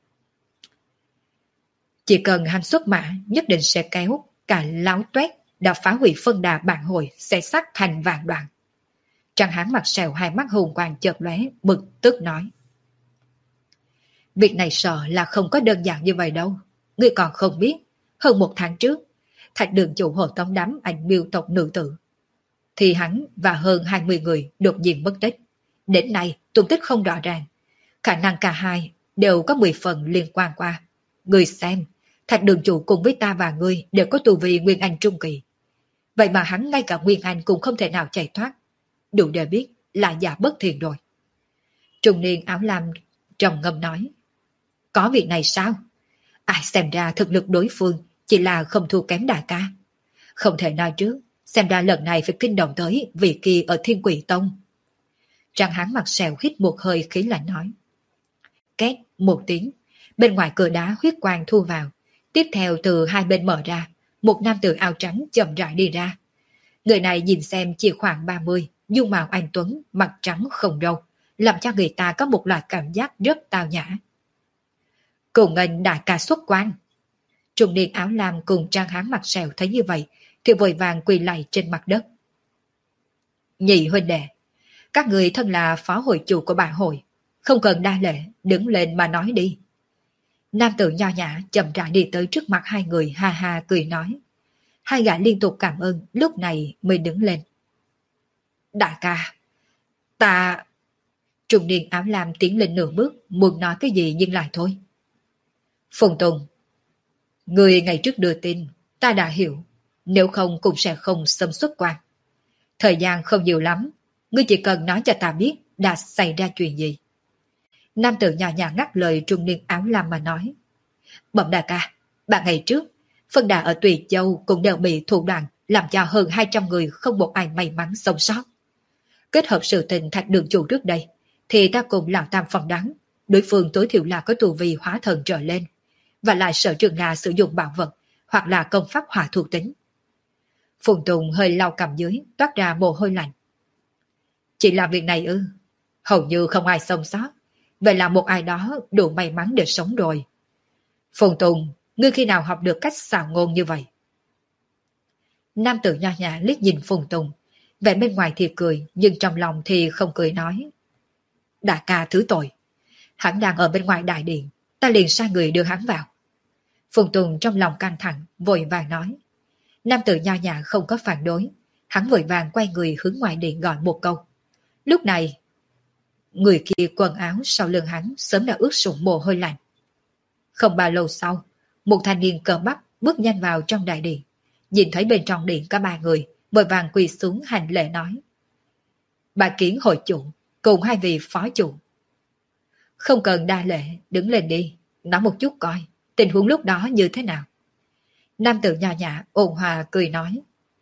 Chỉ cần hắn xuất mã, nhất định sẽ kéo cả láo toét đã phá hủy phân đà bản hồi sẽ xác thành vạn đoạn. Trang hán mặt sẹo hai mắt hùng quang chợt lóe, bực tức nói. Việc này sợ là không có đơn giản như vậy đâu. Ngươi còn không biết, hơn 1 tháng trước, Thạch đường chủ hộ tống đám ảnh miêu tộc nữ tử, thì hắn và hơn 20 người đột nhiên mất tích. Đến nay, tung tích không rõ ràng. Khả năng cả hai đều có 10 phần liên quan qua. Ngươi xem, Thạch đường chủ cùng với ta và ngươi đều có tu vi Nguyên Anh trung kỳ. Vậy mà hắn ngay cả Nguyên Anh cũng không thể nào chạy thoát. Đủ để biết là giả bất thiện rồi. Trung niên áo lam trầm ngâm nói. Có việc này sao? Ai xem ra thực lực đối phương chỉ là không thua kém đại ca. Không thể nói trước, xem ra lần này phải kinh động tới vị kia ở Thiên Quỷ Tông. Tráng hán mặt sẹo hít một hơi khí lạnh nói. Két một tiếng, bên ngoài cửa đá huyết quang thu vào. Tiếp theo từ hai bên mở ra, một nam tử áo trắng chậm rãi đi ra. Người này nhìn xem chỉ khoảng 30, dung mạo anh tuấn, mặt trắng không râu, làm cho người ta có một loại cảm giác rất tao nhã. Cùng nghênh đại ca xuất quan. Trung niên áo lam cùng trang hán mặt sẹo thấy như vậy thì vội vàng quỳ lạy trên mặt đất. Nhị huynh đệ, các người thân là phó hội chủ của bản hội, không cần đa lễ, đứng lên mà nói đi. Nam tử nho nhã chậm rãi đi tới trước mặt hai người, ha ha cười nói. Hai gã liên tục cảm ơn, lúc này mới đứng lên. Đại ca, ta... Trung niên áo lam tiến lên nửa bước, muốn nói cái gì nhưng lại thôi. Phùng Tùng, người ngày trước đưa tin, ta đã hiểu, nếu không cũng sẽ không xâm xuất quan. Thời gian không nhiều lắm, ngươi chỉ cần nói cho ta biết đã xảy ra chuyện gì. Nam tử nhỏ nhã ngắt lời trung niên áo lam mà nói. Bẩm đại ca, 3 ngày trước, phân đà ở Tùy Châu cũng đều bị thủ đoạn làm cho hơn 200 người không một ai may mắn sống sót. Kết hợp sự tình Thạch Đường chủ trước đây, thì ta cùng lão tam phỏng đoán đối phương tối thiểu là có tu vi hóa thần trở lên, và lại sở trường là sử dụng bảo vật hoặc là công pháp hỏa thuộc tính. Phùng Tùng hơi lau cằm dưới, toát ra mồ hôi lạnh. Chỉ làm việc này ư? Hầu như không ai sống sót, vậy là một ai đó đủ may mắn để sống rồi. Phùng Tùng, ngươi khi nào học được cách xảo ngôn như vậy? Nam tử nho nhã liếc nhìn Phùng Tùng, vẻ bên ngoài thì cười, nhưng trong lòng thì không cười nói. Đại ca thứ tội, hắn đang ở bên ngoài đại điện, ta liền sai người đưa hắn vào. Phùng Tùng trong lòng căng thẳng, vội vàng nói. Nam tử nho nhã không có phản đối, hắn vội vàng quay người hướng ngoài điện gọi một câu. Lúc này, người kia quần áo sau lưng hắn sớm đã ướt sũng mồ hôi lạnh. Không bao lâu sau, một thanh niên cờ bắp bước nhanh vào trong đại điện, nhìn thấy bên trong điện có 3 người, vội vàng quỳ xuống hành lễ nói. Bà kiến hội chủ, cùng 2 vị phó chủ. Không cần đa lễ, đứng lên đi, nói một chút coi, tình huống lúc đó như thế nào. Nam tử nho nhã ôn hòa cười nói.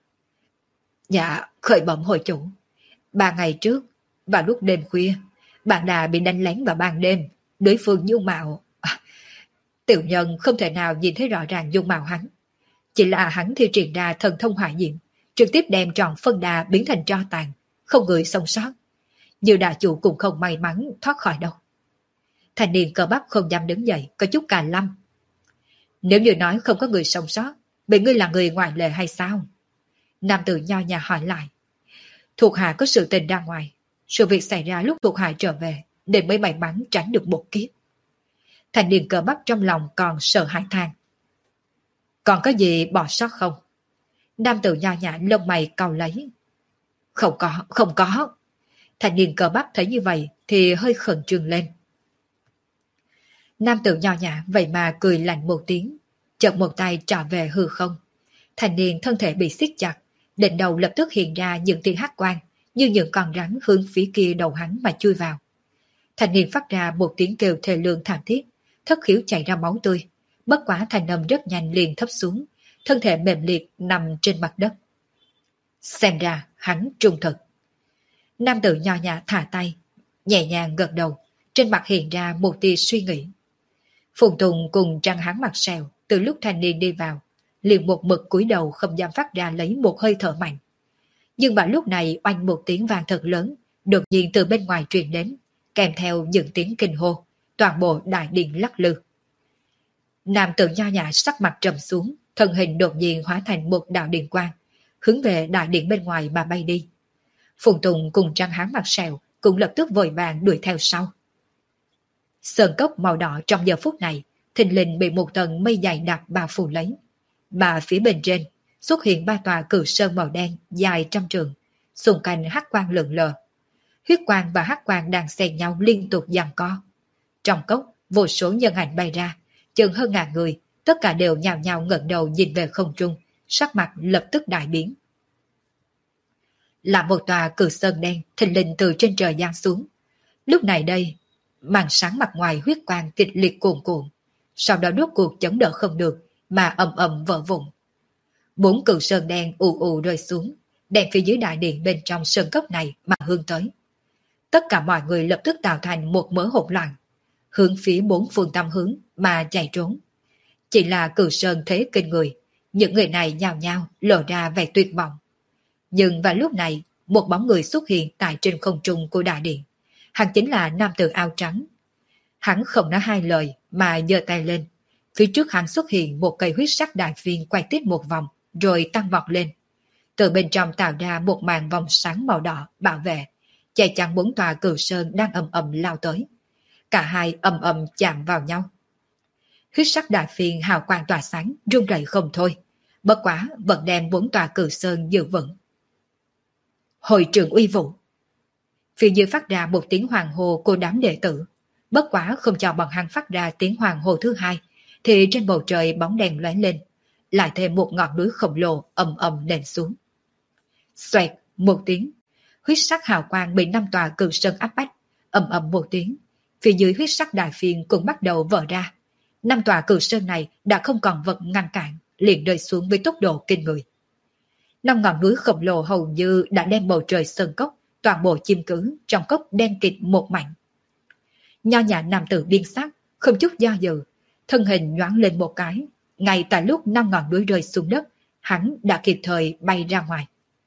Dạ, khởi bẩm hội chủ. 3 ngày trước, vào lúc đêm khuya, bạn đà bị đánh lén vào ban đêm, đối phương dung mạo. Tiểu nhân không thể nào nhìn thấy rõ ràng dung mạo hắn. Chỉ là hắn thi triển ra thần thông hỏa diệm, trực tiếp đem trọn phân đà biến thành tro tàn, không người sống sót. Nhiều đà chủ cũng không may mắn thoát khỏi đâu. Thanh niên cơ bắp không dám đứng dậy, có chút cà lâm. Nếu như nói không có người sống sót, vậy ngươi là người ngoại lệ hay sao? Nam tử nho nhã hỏi lại. Thuộc hạ có sự tình ra ngoài, sự việc xảy ra lúc thuộc hạ trở về, nên mới may mắn tránh được một kiếp. Thanh niên cờ bắp trong lòng còn sợ hãi than. Còn có gì bỏ sót không? Nam tử nho nhã lông mày cau lấy. Không có, không có. Thanh niên cờ bắp thấy như vậy thì hơi khẩn trương lên. Nam tử nho nhã vậy mà cười lạnh một tiếng, chợt một tay trỏ về hư không. Thanh niên thân thể bị siết chặt, đỉnh đầu lập tức hiện ra những tia hắc quang, như những con rắn hướng phía kia đầu hắn mà chui vào. Thanh niên phát ra một tiếng kêu thê lương thảm thiết, thất khiếu chảy ra máu tươi. Bất quá thanh âm rất nhanh liền thấp xuống, thân thể mềm liệt nằm trên mặt đất. Xem ra hắn trung thực. Nam tử nho nhã thả tay, nhẹ nhàng gật đầu, trên mặt hiện ra một tia suy nghĩ. Phùng Tùng cùng trăng hắn mặt sẹo, từ lúc thanh niên đi vào, liền một mực cúi đầu không dám phát ra lấy một hơi thở mạnh. Nhưng vào lúc này oanh một tiếng vang thật lớn, đột nhiên từ bên ngoài truyền đến, kèm theo những tiếng kinh hô, toàn bộ đại điện lắc lư. Nam tử nho nhã sắc mặt trầm xuống, thân hình đột nhiên hóa thành một đạo điện quang, hướng về đại điện bên ngoài mà bay đi. Phùng Tùng cùng trăng hán mặt sẹo cũng lập tức vội vàng đuổi theo sau. Sơn cốc màu đỏ trong giờ phút này, thình lình bị một tầng mây dày đặc bao phủ lấy. Mà phía bên trên xuất hiện 3 tòa cự sơn màu đen dài trăm trường, xung quanh hắc quang lượn lờ. Huyết quang và hắc quang đang xen nhau liên tục giằng co. Trong cốc, vô số nhân ảnh bay ra, chừng hơn ngàn người, tất cả đều nhào nhào ngẩng đầu nhìn về không trung, sắc mặt lập tức đại biến. Là một tòa cự sơn đen thình lình từ trên trời giáng xuống. Lúc này đây, màn sáng mặt ngoài huyết quang kịch liệt cuồn cuộn, sau đó rốt cuộc chống đỡ không được mà ầm ầm vỡ vụn. 4 cự sơn đen ù ù rơi xuống, đem phía dưới đại điện bên trong sơn cốc này mà hướng tới. Tất cả mọi người lập tức tạo thành một mớ hỗn loạn, hướng phía bốn phương tám hướng mà chạy trốn. Chỉ là Cửu Sơn thế kinh người, những người này nhao nhao lộ ra vẻ tuyệt vọng. Nhưng vào lúc này, một bóng người xuất hiện tại trên không trung của đại điện. Hắn chính là nam tử áo trắng. Hắn không nói hai lời mà giơ tay lên. Phía trước hắn xuất hiện một cây huyết sắc đại viên quay tít một vòng, rồi tăng vọt lên. Từ bên trong tạo ra một màn vòng sáng màu đỏ bảo vệ, che chắn bốn tòa Cửu Sơn đang ầm ầm lao tới. Cả hai ầm ầm chạm vào nhau. Huyết sắc đại phiên hào quang tỏa sáng, rung rẩy không thôi. Bất quá vẫn đem bốn tòa Cửu Sơn giữ vững. Hội trưởng uy vũ. Phía dưới phát ra một tiếng hoàng hồ của đám đệ tử. Bất quá không cho bọn hắn phát ra tiếng hoàng hồ thứ hai, thì trên bầu trời bóng đèn lóe lên, lại thêm một ngọn núi khổng lồ ầm ầm nện xuống. Xoẹt một tiếng, huyết sắc hào quang bị năm tòa Cửu Sơn áp bách, ầm ầm một tiếng, phía dưới huyết sắc đại phiên cũng bắt đầu vỡ ra. Năm tòa Cửu Sơn này đã không còn vật ngăn cản, liền rơi xuống với tốc độ kinh người. Năm ngọn núi khổng lồ hầu như đã đem bầu trời sơn cốc, toàn bộ chim cứ trong cốc đen kịt một mảnh. Nho nhã nam tử biên sắc, không chút do dự, thân hình nhoáng lên một cái. Ngay tại lúc năm ngọn núi rơi xuống đất, hắn đã kịp thời bay ra ngoài.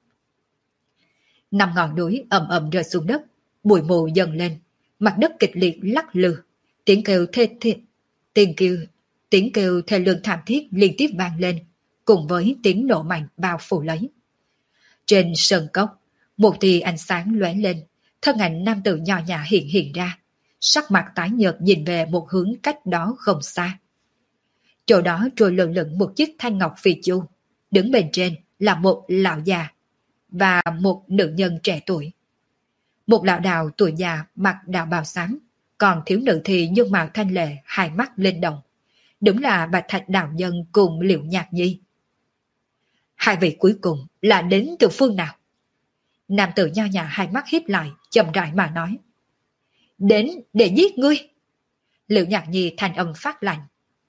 Năm ngọn núi ầm ầm rơi xuống đất, bụi mù dần lên, mặt đất kịch liệt lắc lư, tiếng kêu tiếng kêu thê lương thảm thiết liên tiếp vang lên, cùng với tiếng nổ mạnh bao phủ lấy. Trên sơn cốc, một tia ánh sáng lóe lên, thân ảnh nam tử nhỏ nhã hiện ra, sắc mặt tái nhợt nhìn về một hướng cách đó không xa. Chỗ đó trôi lơ lửng một chiếc thanh ngọc phi chu, đứng bên trên là một lão già và một nữ nhân trẻ tuổi. Một lão đào tuổi già mặc đạo bào xám, còn thiếu nữ thì nhung mạo thanh lệ, hai mắt linh động. Đúng là Bạch Thạch đạo nhân cùng Liễu Nhạc Nhi. Hai vị cuối cùng là đến từ phương nào? Nam tử nho nhã hai mắt híp lại, chậm rãi mà nói. Đến để giết ngươi. Liễu Nhạc Nhi thanh âm phát lạnh.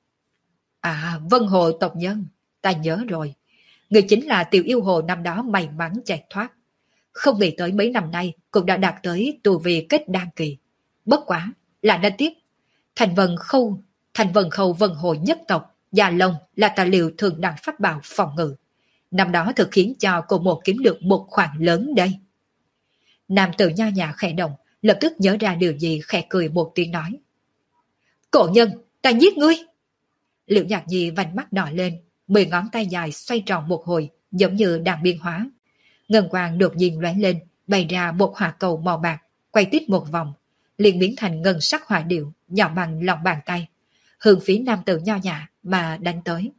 À, Vân Hồ tộc nhân, ta nhớ rồi. Người chính là tiểu yêu hồ năm đó may mắn chạy thoát. Không nghĩ tới mấy năm nay cũng đã đạt tới tu vi kết đan kỳ. Bất quá, là nên tiếc. Thành Vân Khâu Vân Hồ nhất tộc, Gia Long là tài liệu thường đẳng pháp bảo phòng ngự. Năm đó thực khiến cho cô một kiếm được một khoản lớn đây. Nam tử nho nhã khẽ động, lập tức nhớ ra điều gì khẽ cười một tiếng nói. Cổ nhân, ta giết ngươi! Liễu Nhạc Nhi vành mắt đỏ lên, 10 ngón tay dài xoay tròn một hồi, giống như đang biến hóa. Ngân quang đột nhiên lóe lên, bày ra một hỏa cầu màu bạc, quay tít một vòng, liền biến thành ngân sắc hỏa điệu, nhỏ bằng lòng bàn tay, hướng phía nam tử nho nhã mà đánh tới.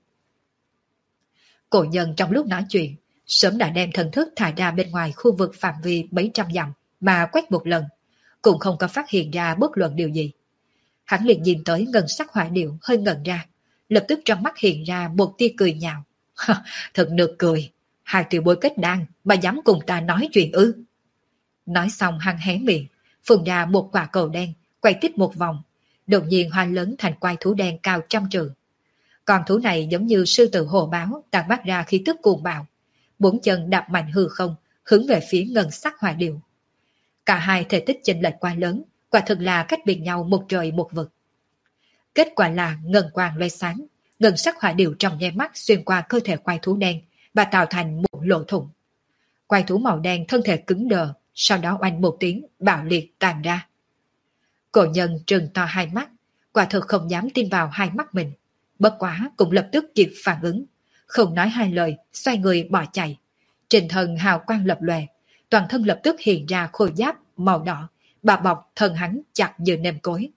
Cổ nhân trong lúc nói chuyện, sớm đã đem thần thức thải ra bên ngoài khu vực phạm vi mấy trăm dặm mà quét một lần, cũng không có phát hiện ra bất luận điều gì. Hắn liền nhìn tới ngân sắc hỏa điệu hơi ngẩn ra, lập tức trong mắt hiện ra một tia cười nhạo. Thật nực cười, hai tiểu bối kết đan mà dám cùng ta nói chuyện ư? Nói xong hắn hé miệng, phun ra một quả cầu đen, quay tít một vòng, đột nhiên hoa lớn thành quai thú đen cao 100 trượng. Con thú này giống như sư tử hổ báo tàn mắt ra khí tức cuồng bạo, bốn chân đạp mạnh hư không, hướng về phía ngân sắc hỏa điệu. Cả hai thể tích chênh lệch quá lớn, quả thực là cách biệt nhau một trời một vực. Kết quả là ngân quang lóe sáng, ngân sắc hỏa điệu trong nháy mắt xuyên qua cơ thể quái thú đen và tạo thành một lỗ thủng. Quái thú màu đen thân thể cứng đờ, sau đó oanh một tiếng bạo liệt tàn ra. Cổ nhân trừng to hai mắt, quả thực không dám tin vào hai mắt mình. Bất quá cũng lập tức kịp phản ứng, không nói hai lời, xoay người bỏ chạy. Trên thân hào quang lập lòe, toàn thân lập tức hiện ra khôi giáp màu đỏ, bà bọc thân hắn chặt như nêm cối.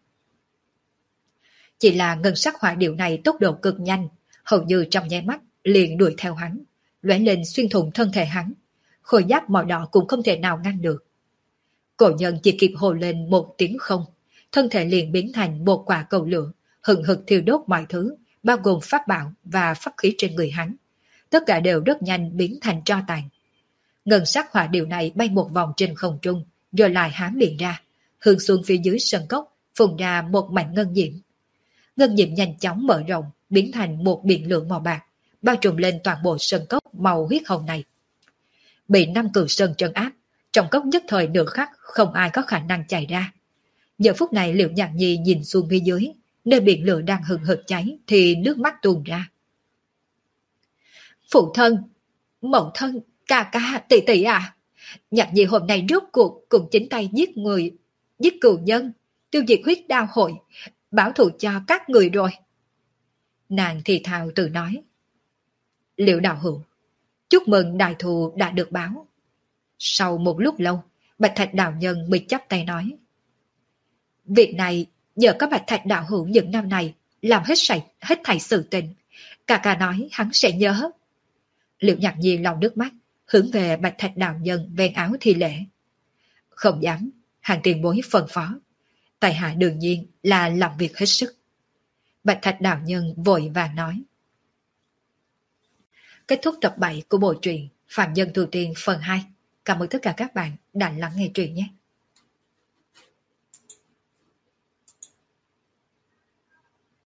Chỉ là ngân sắc hỏa điệu này tốc độ cực nhanh, hầu như trong nháy mắt liền đuổi theo hắn, lóe lên xuyên thủng thân thể hắn. Khôi giáp màu đỏ cũng không thể nào ngăn được. Cổ nhân chỉ kịp hồ lên một tiếng không, thân thể liền biến thành một quả cầu lửa, hừng hực thiêu đốt mọi thứ, bao gồm pháp bảo và pháp khí trên người hắn. Tất cả đều rất nhanh biến thành tro tàn. Ngân sắc hỏa điệu này bay một vòng trên không trung, rồi lại há miệng ra, hướng xuống phía dưới sân cốc, phun ra một mảnh ngân diễm. Ngân diễm nhanh chóng mở rộng, biến thành một biển lửa màu bạc, bao trùm lên toàn bộ sân cốc màu huyết hồng này. Bị năm cửu sơn trấn áp, Trong cốc nhất thời nửa khắc không ai có khả năng chạy ra. Giờ phút này Liễu Nhạc Nhi nhìn xuống phía dưới, nơi biển lửa đang hừng hực cháy thì nước mắt tuôn ra. Phụ thân, mẫu thân, ca ca, tỷ tỷ à, Nhạc Nhi hôm nay rốt cuộc cùng chính tay giết người, giết cừu nhân, tiêu diệt huyết đao hội, báo thù cho các người rồi. Nàng thì thào tự nói. Liễu đạo hữu, chúc mừng đại thù đã được báo. Sau một lúc lâu, Bạch Thạch đạo nhân mới chắp tay nói. Việc này nhờ có Bạch Thạch đạo hữu những năm này làm hết thảy sự tình. Ca ca nói hắn sẽ nhớ. Liễu Nhạc Nhi lau nước mắt, hướng về Bạch Thạch đạo nhân ven áo thi lễ. Không dám, hàng tiền bối phân phó. Tại hạ đương nhiên là làm việc hết sức. Bạch Thạch đạo nhân vội vàng nói. Kết thúc tập 7 của bộ truyện Phạm Nhân Tu Tiên phần 2. Cảm ơn tất cả các bạn đã lắng nghe truyện nhé.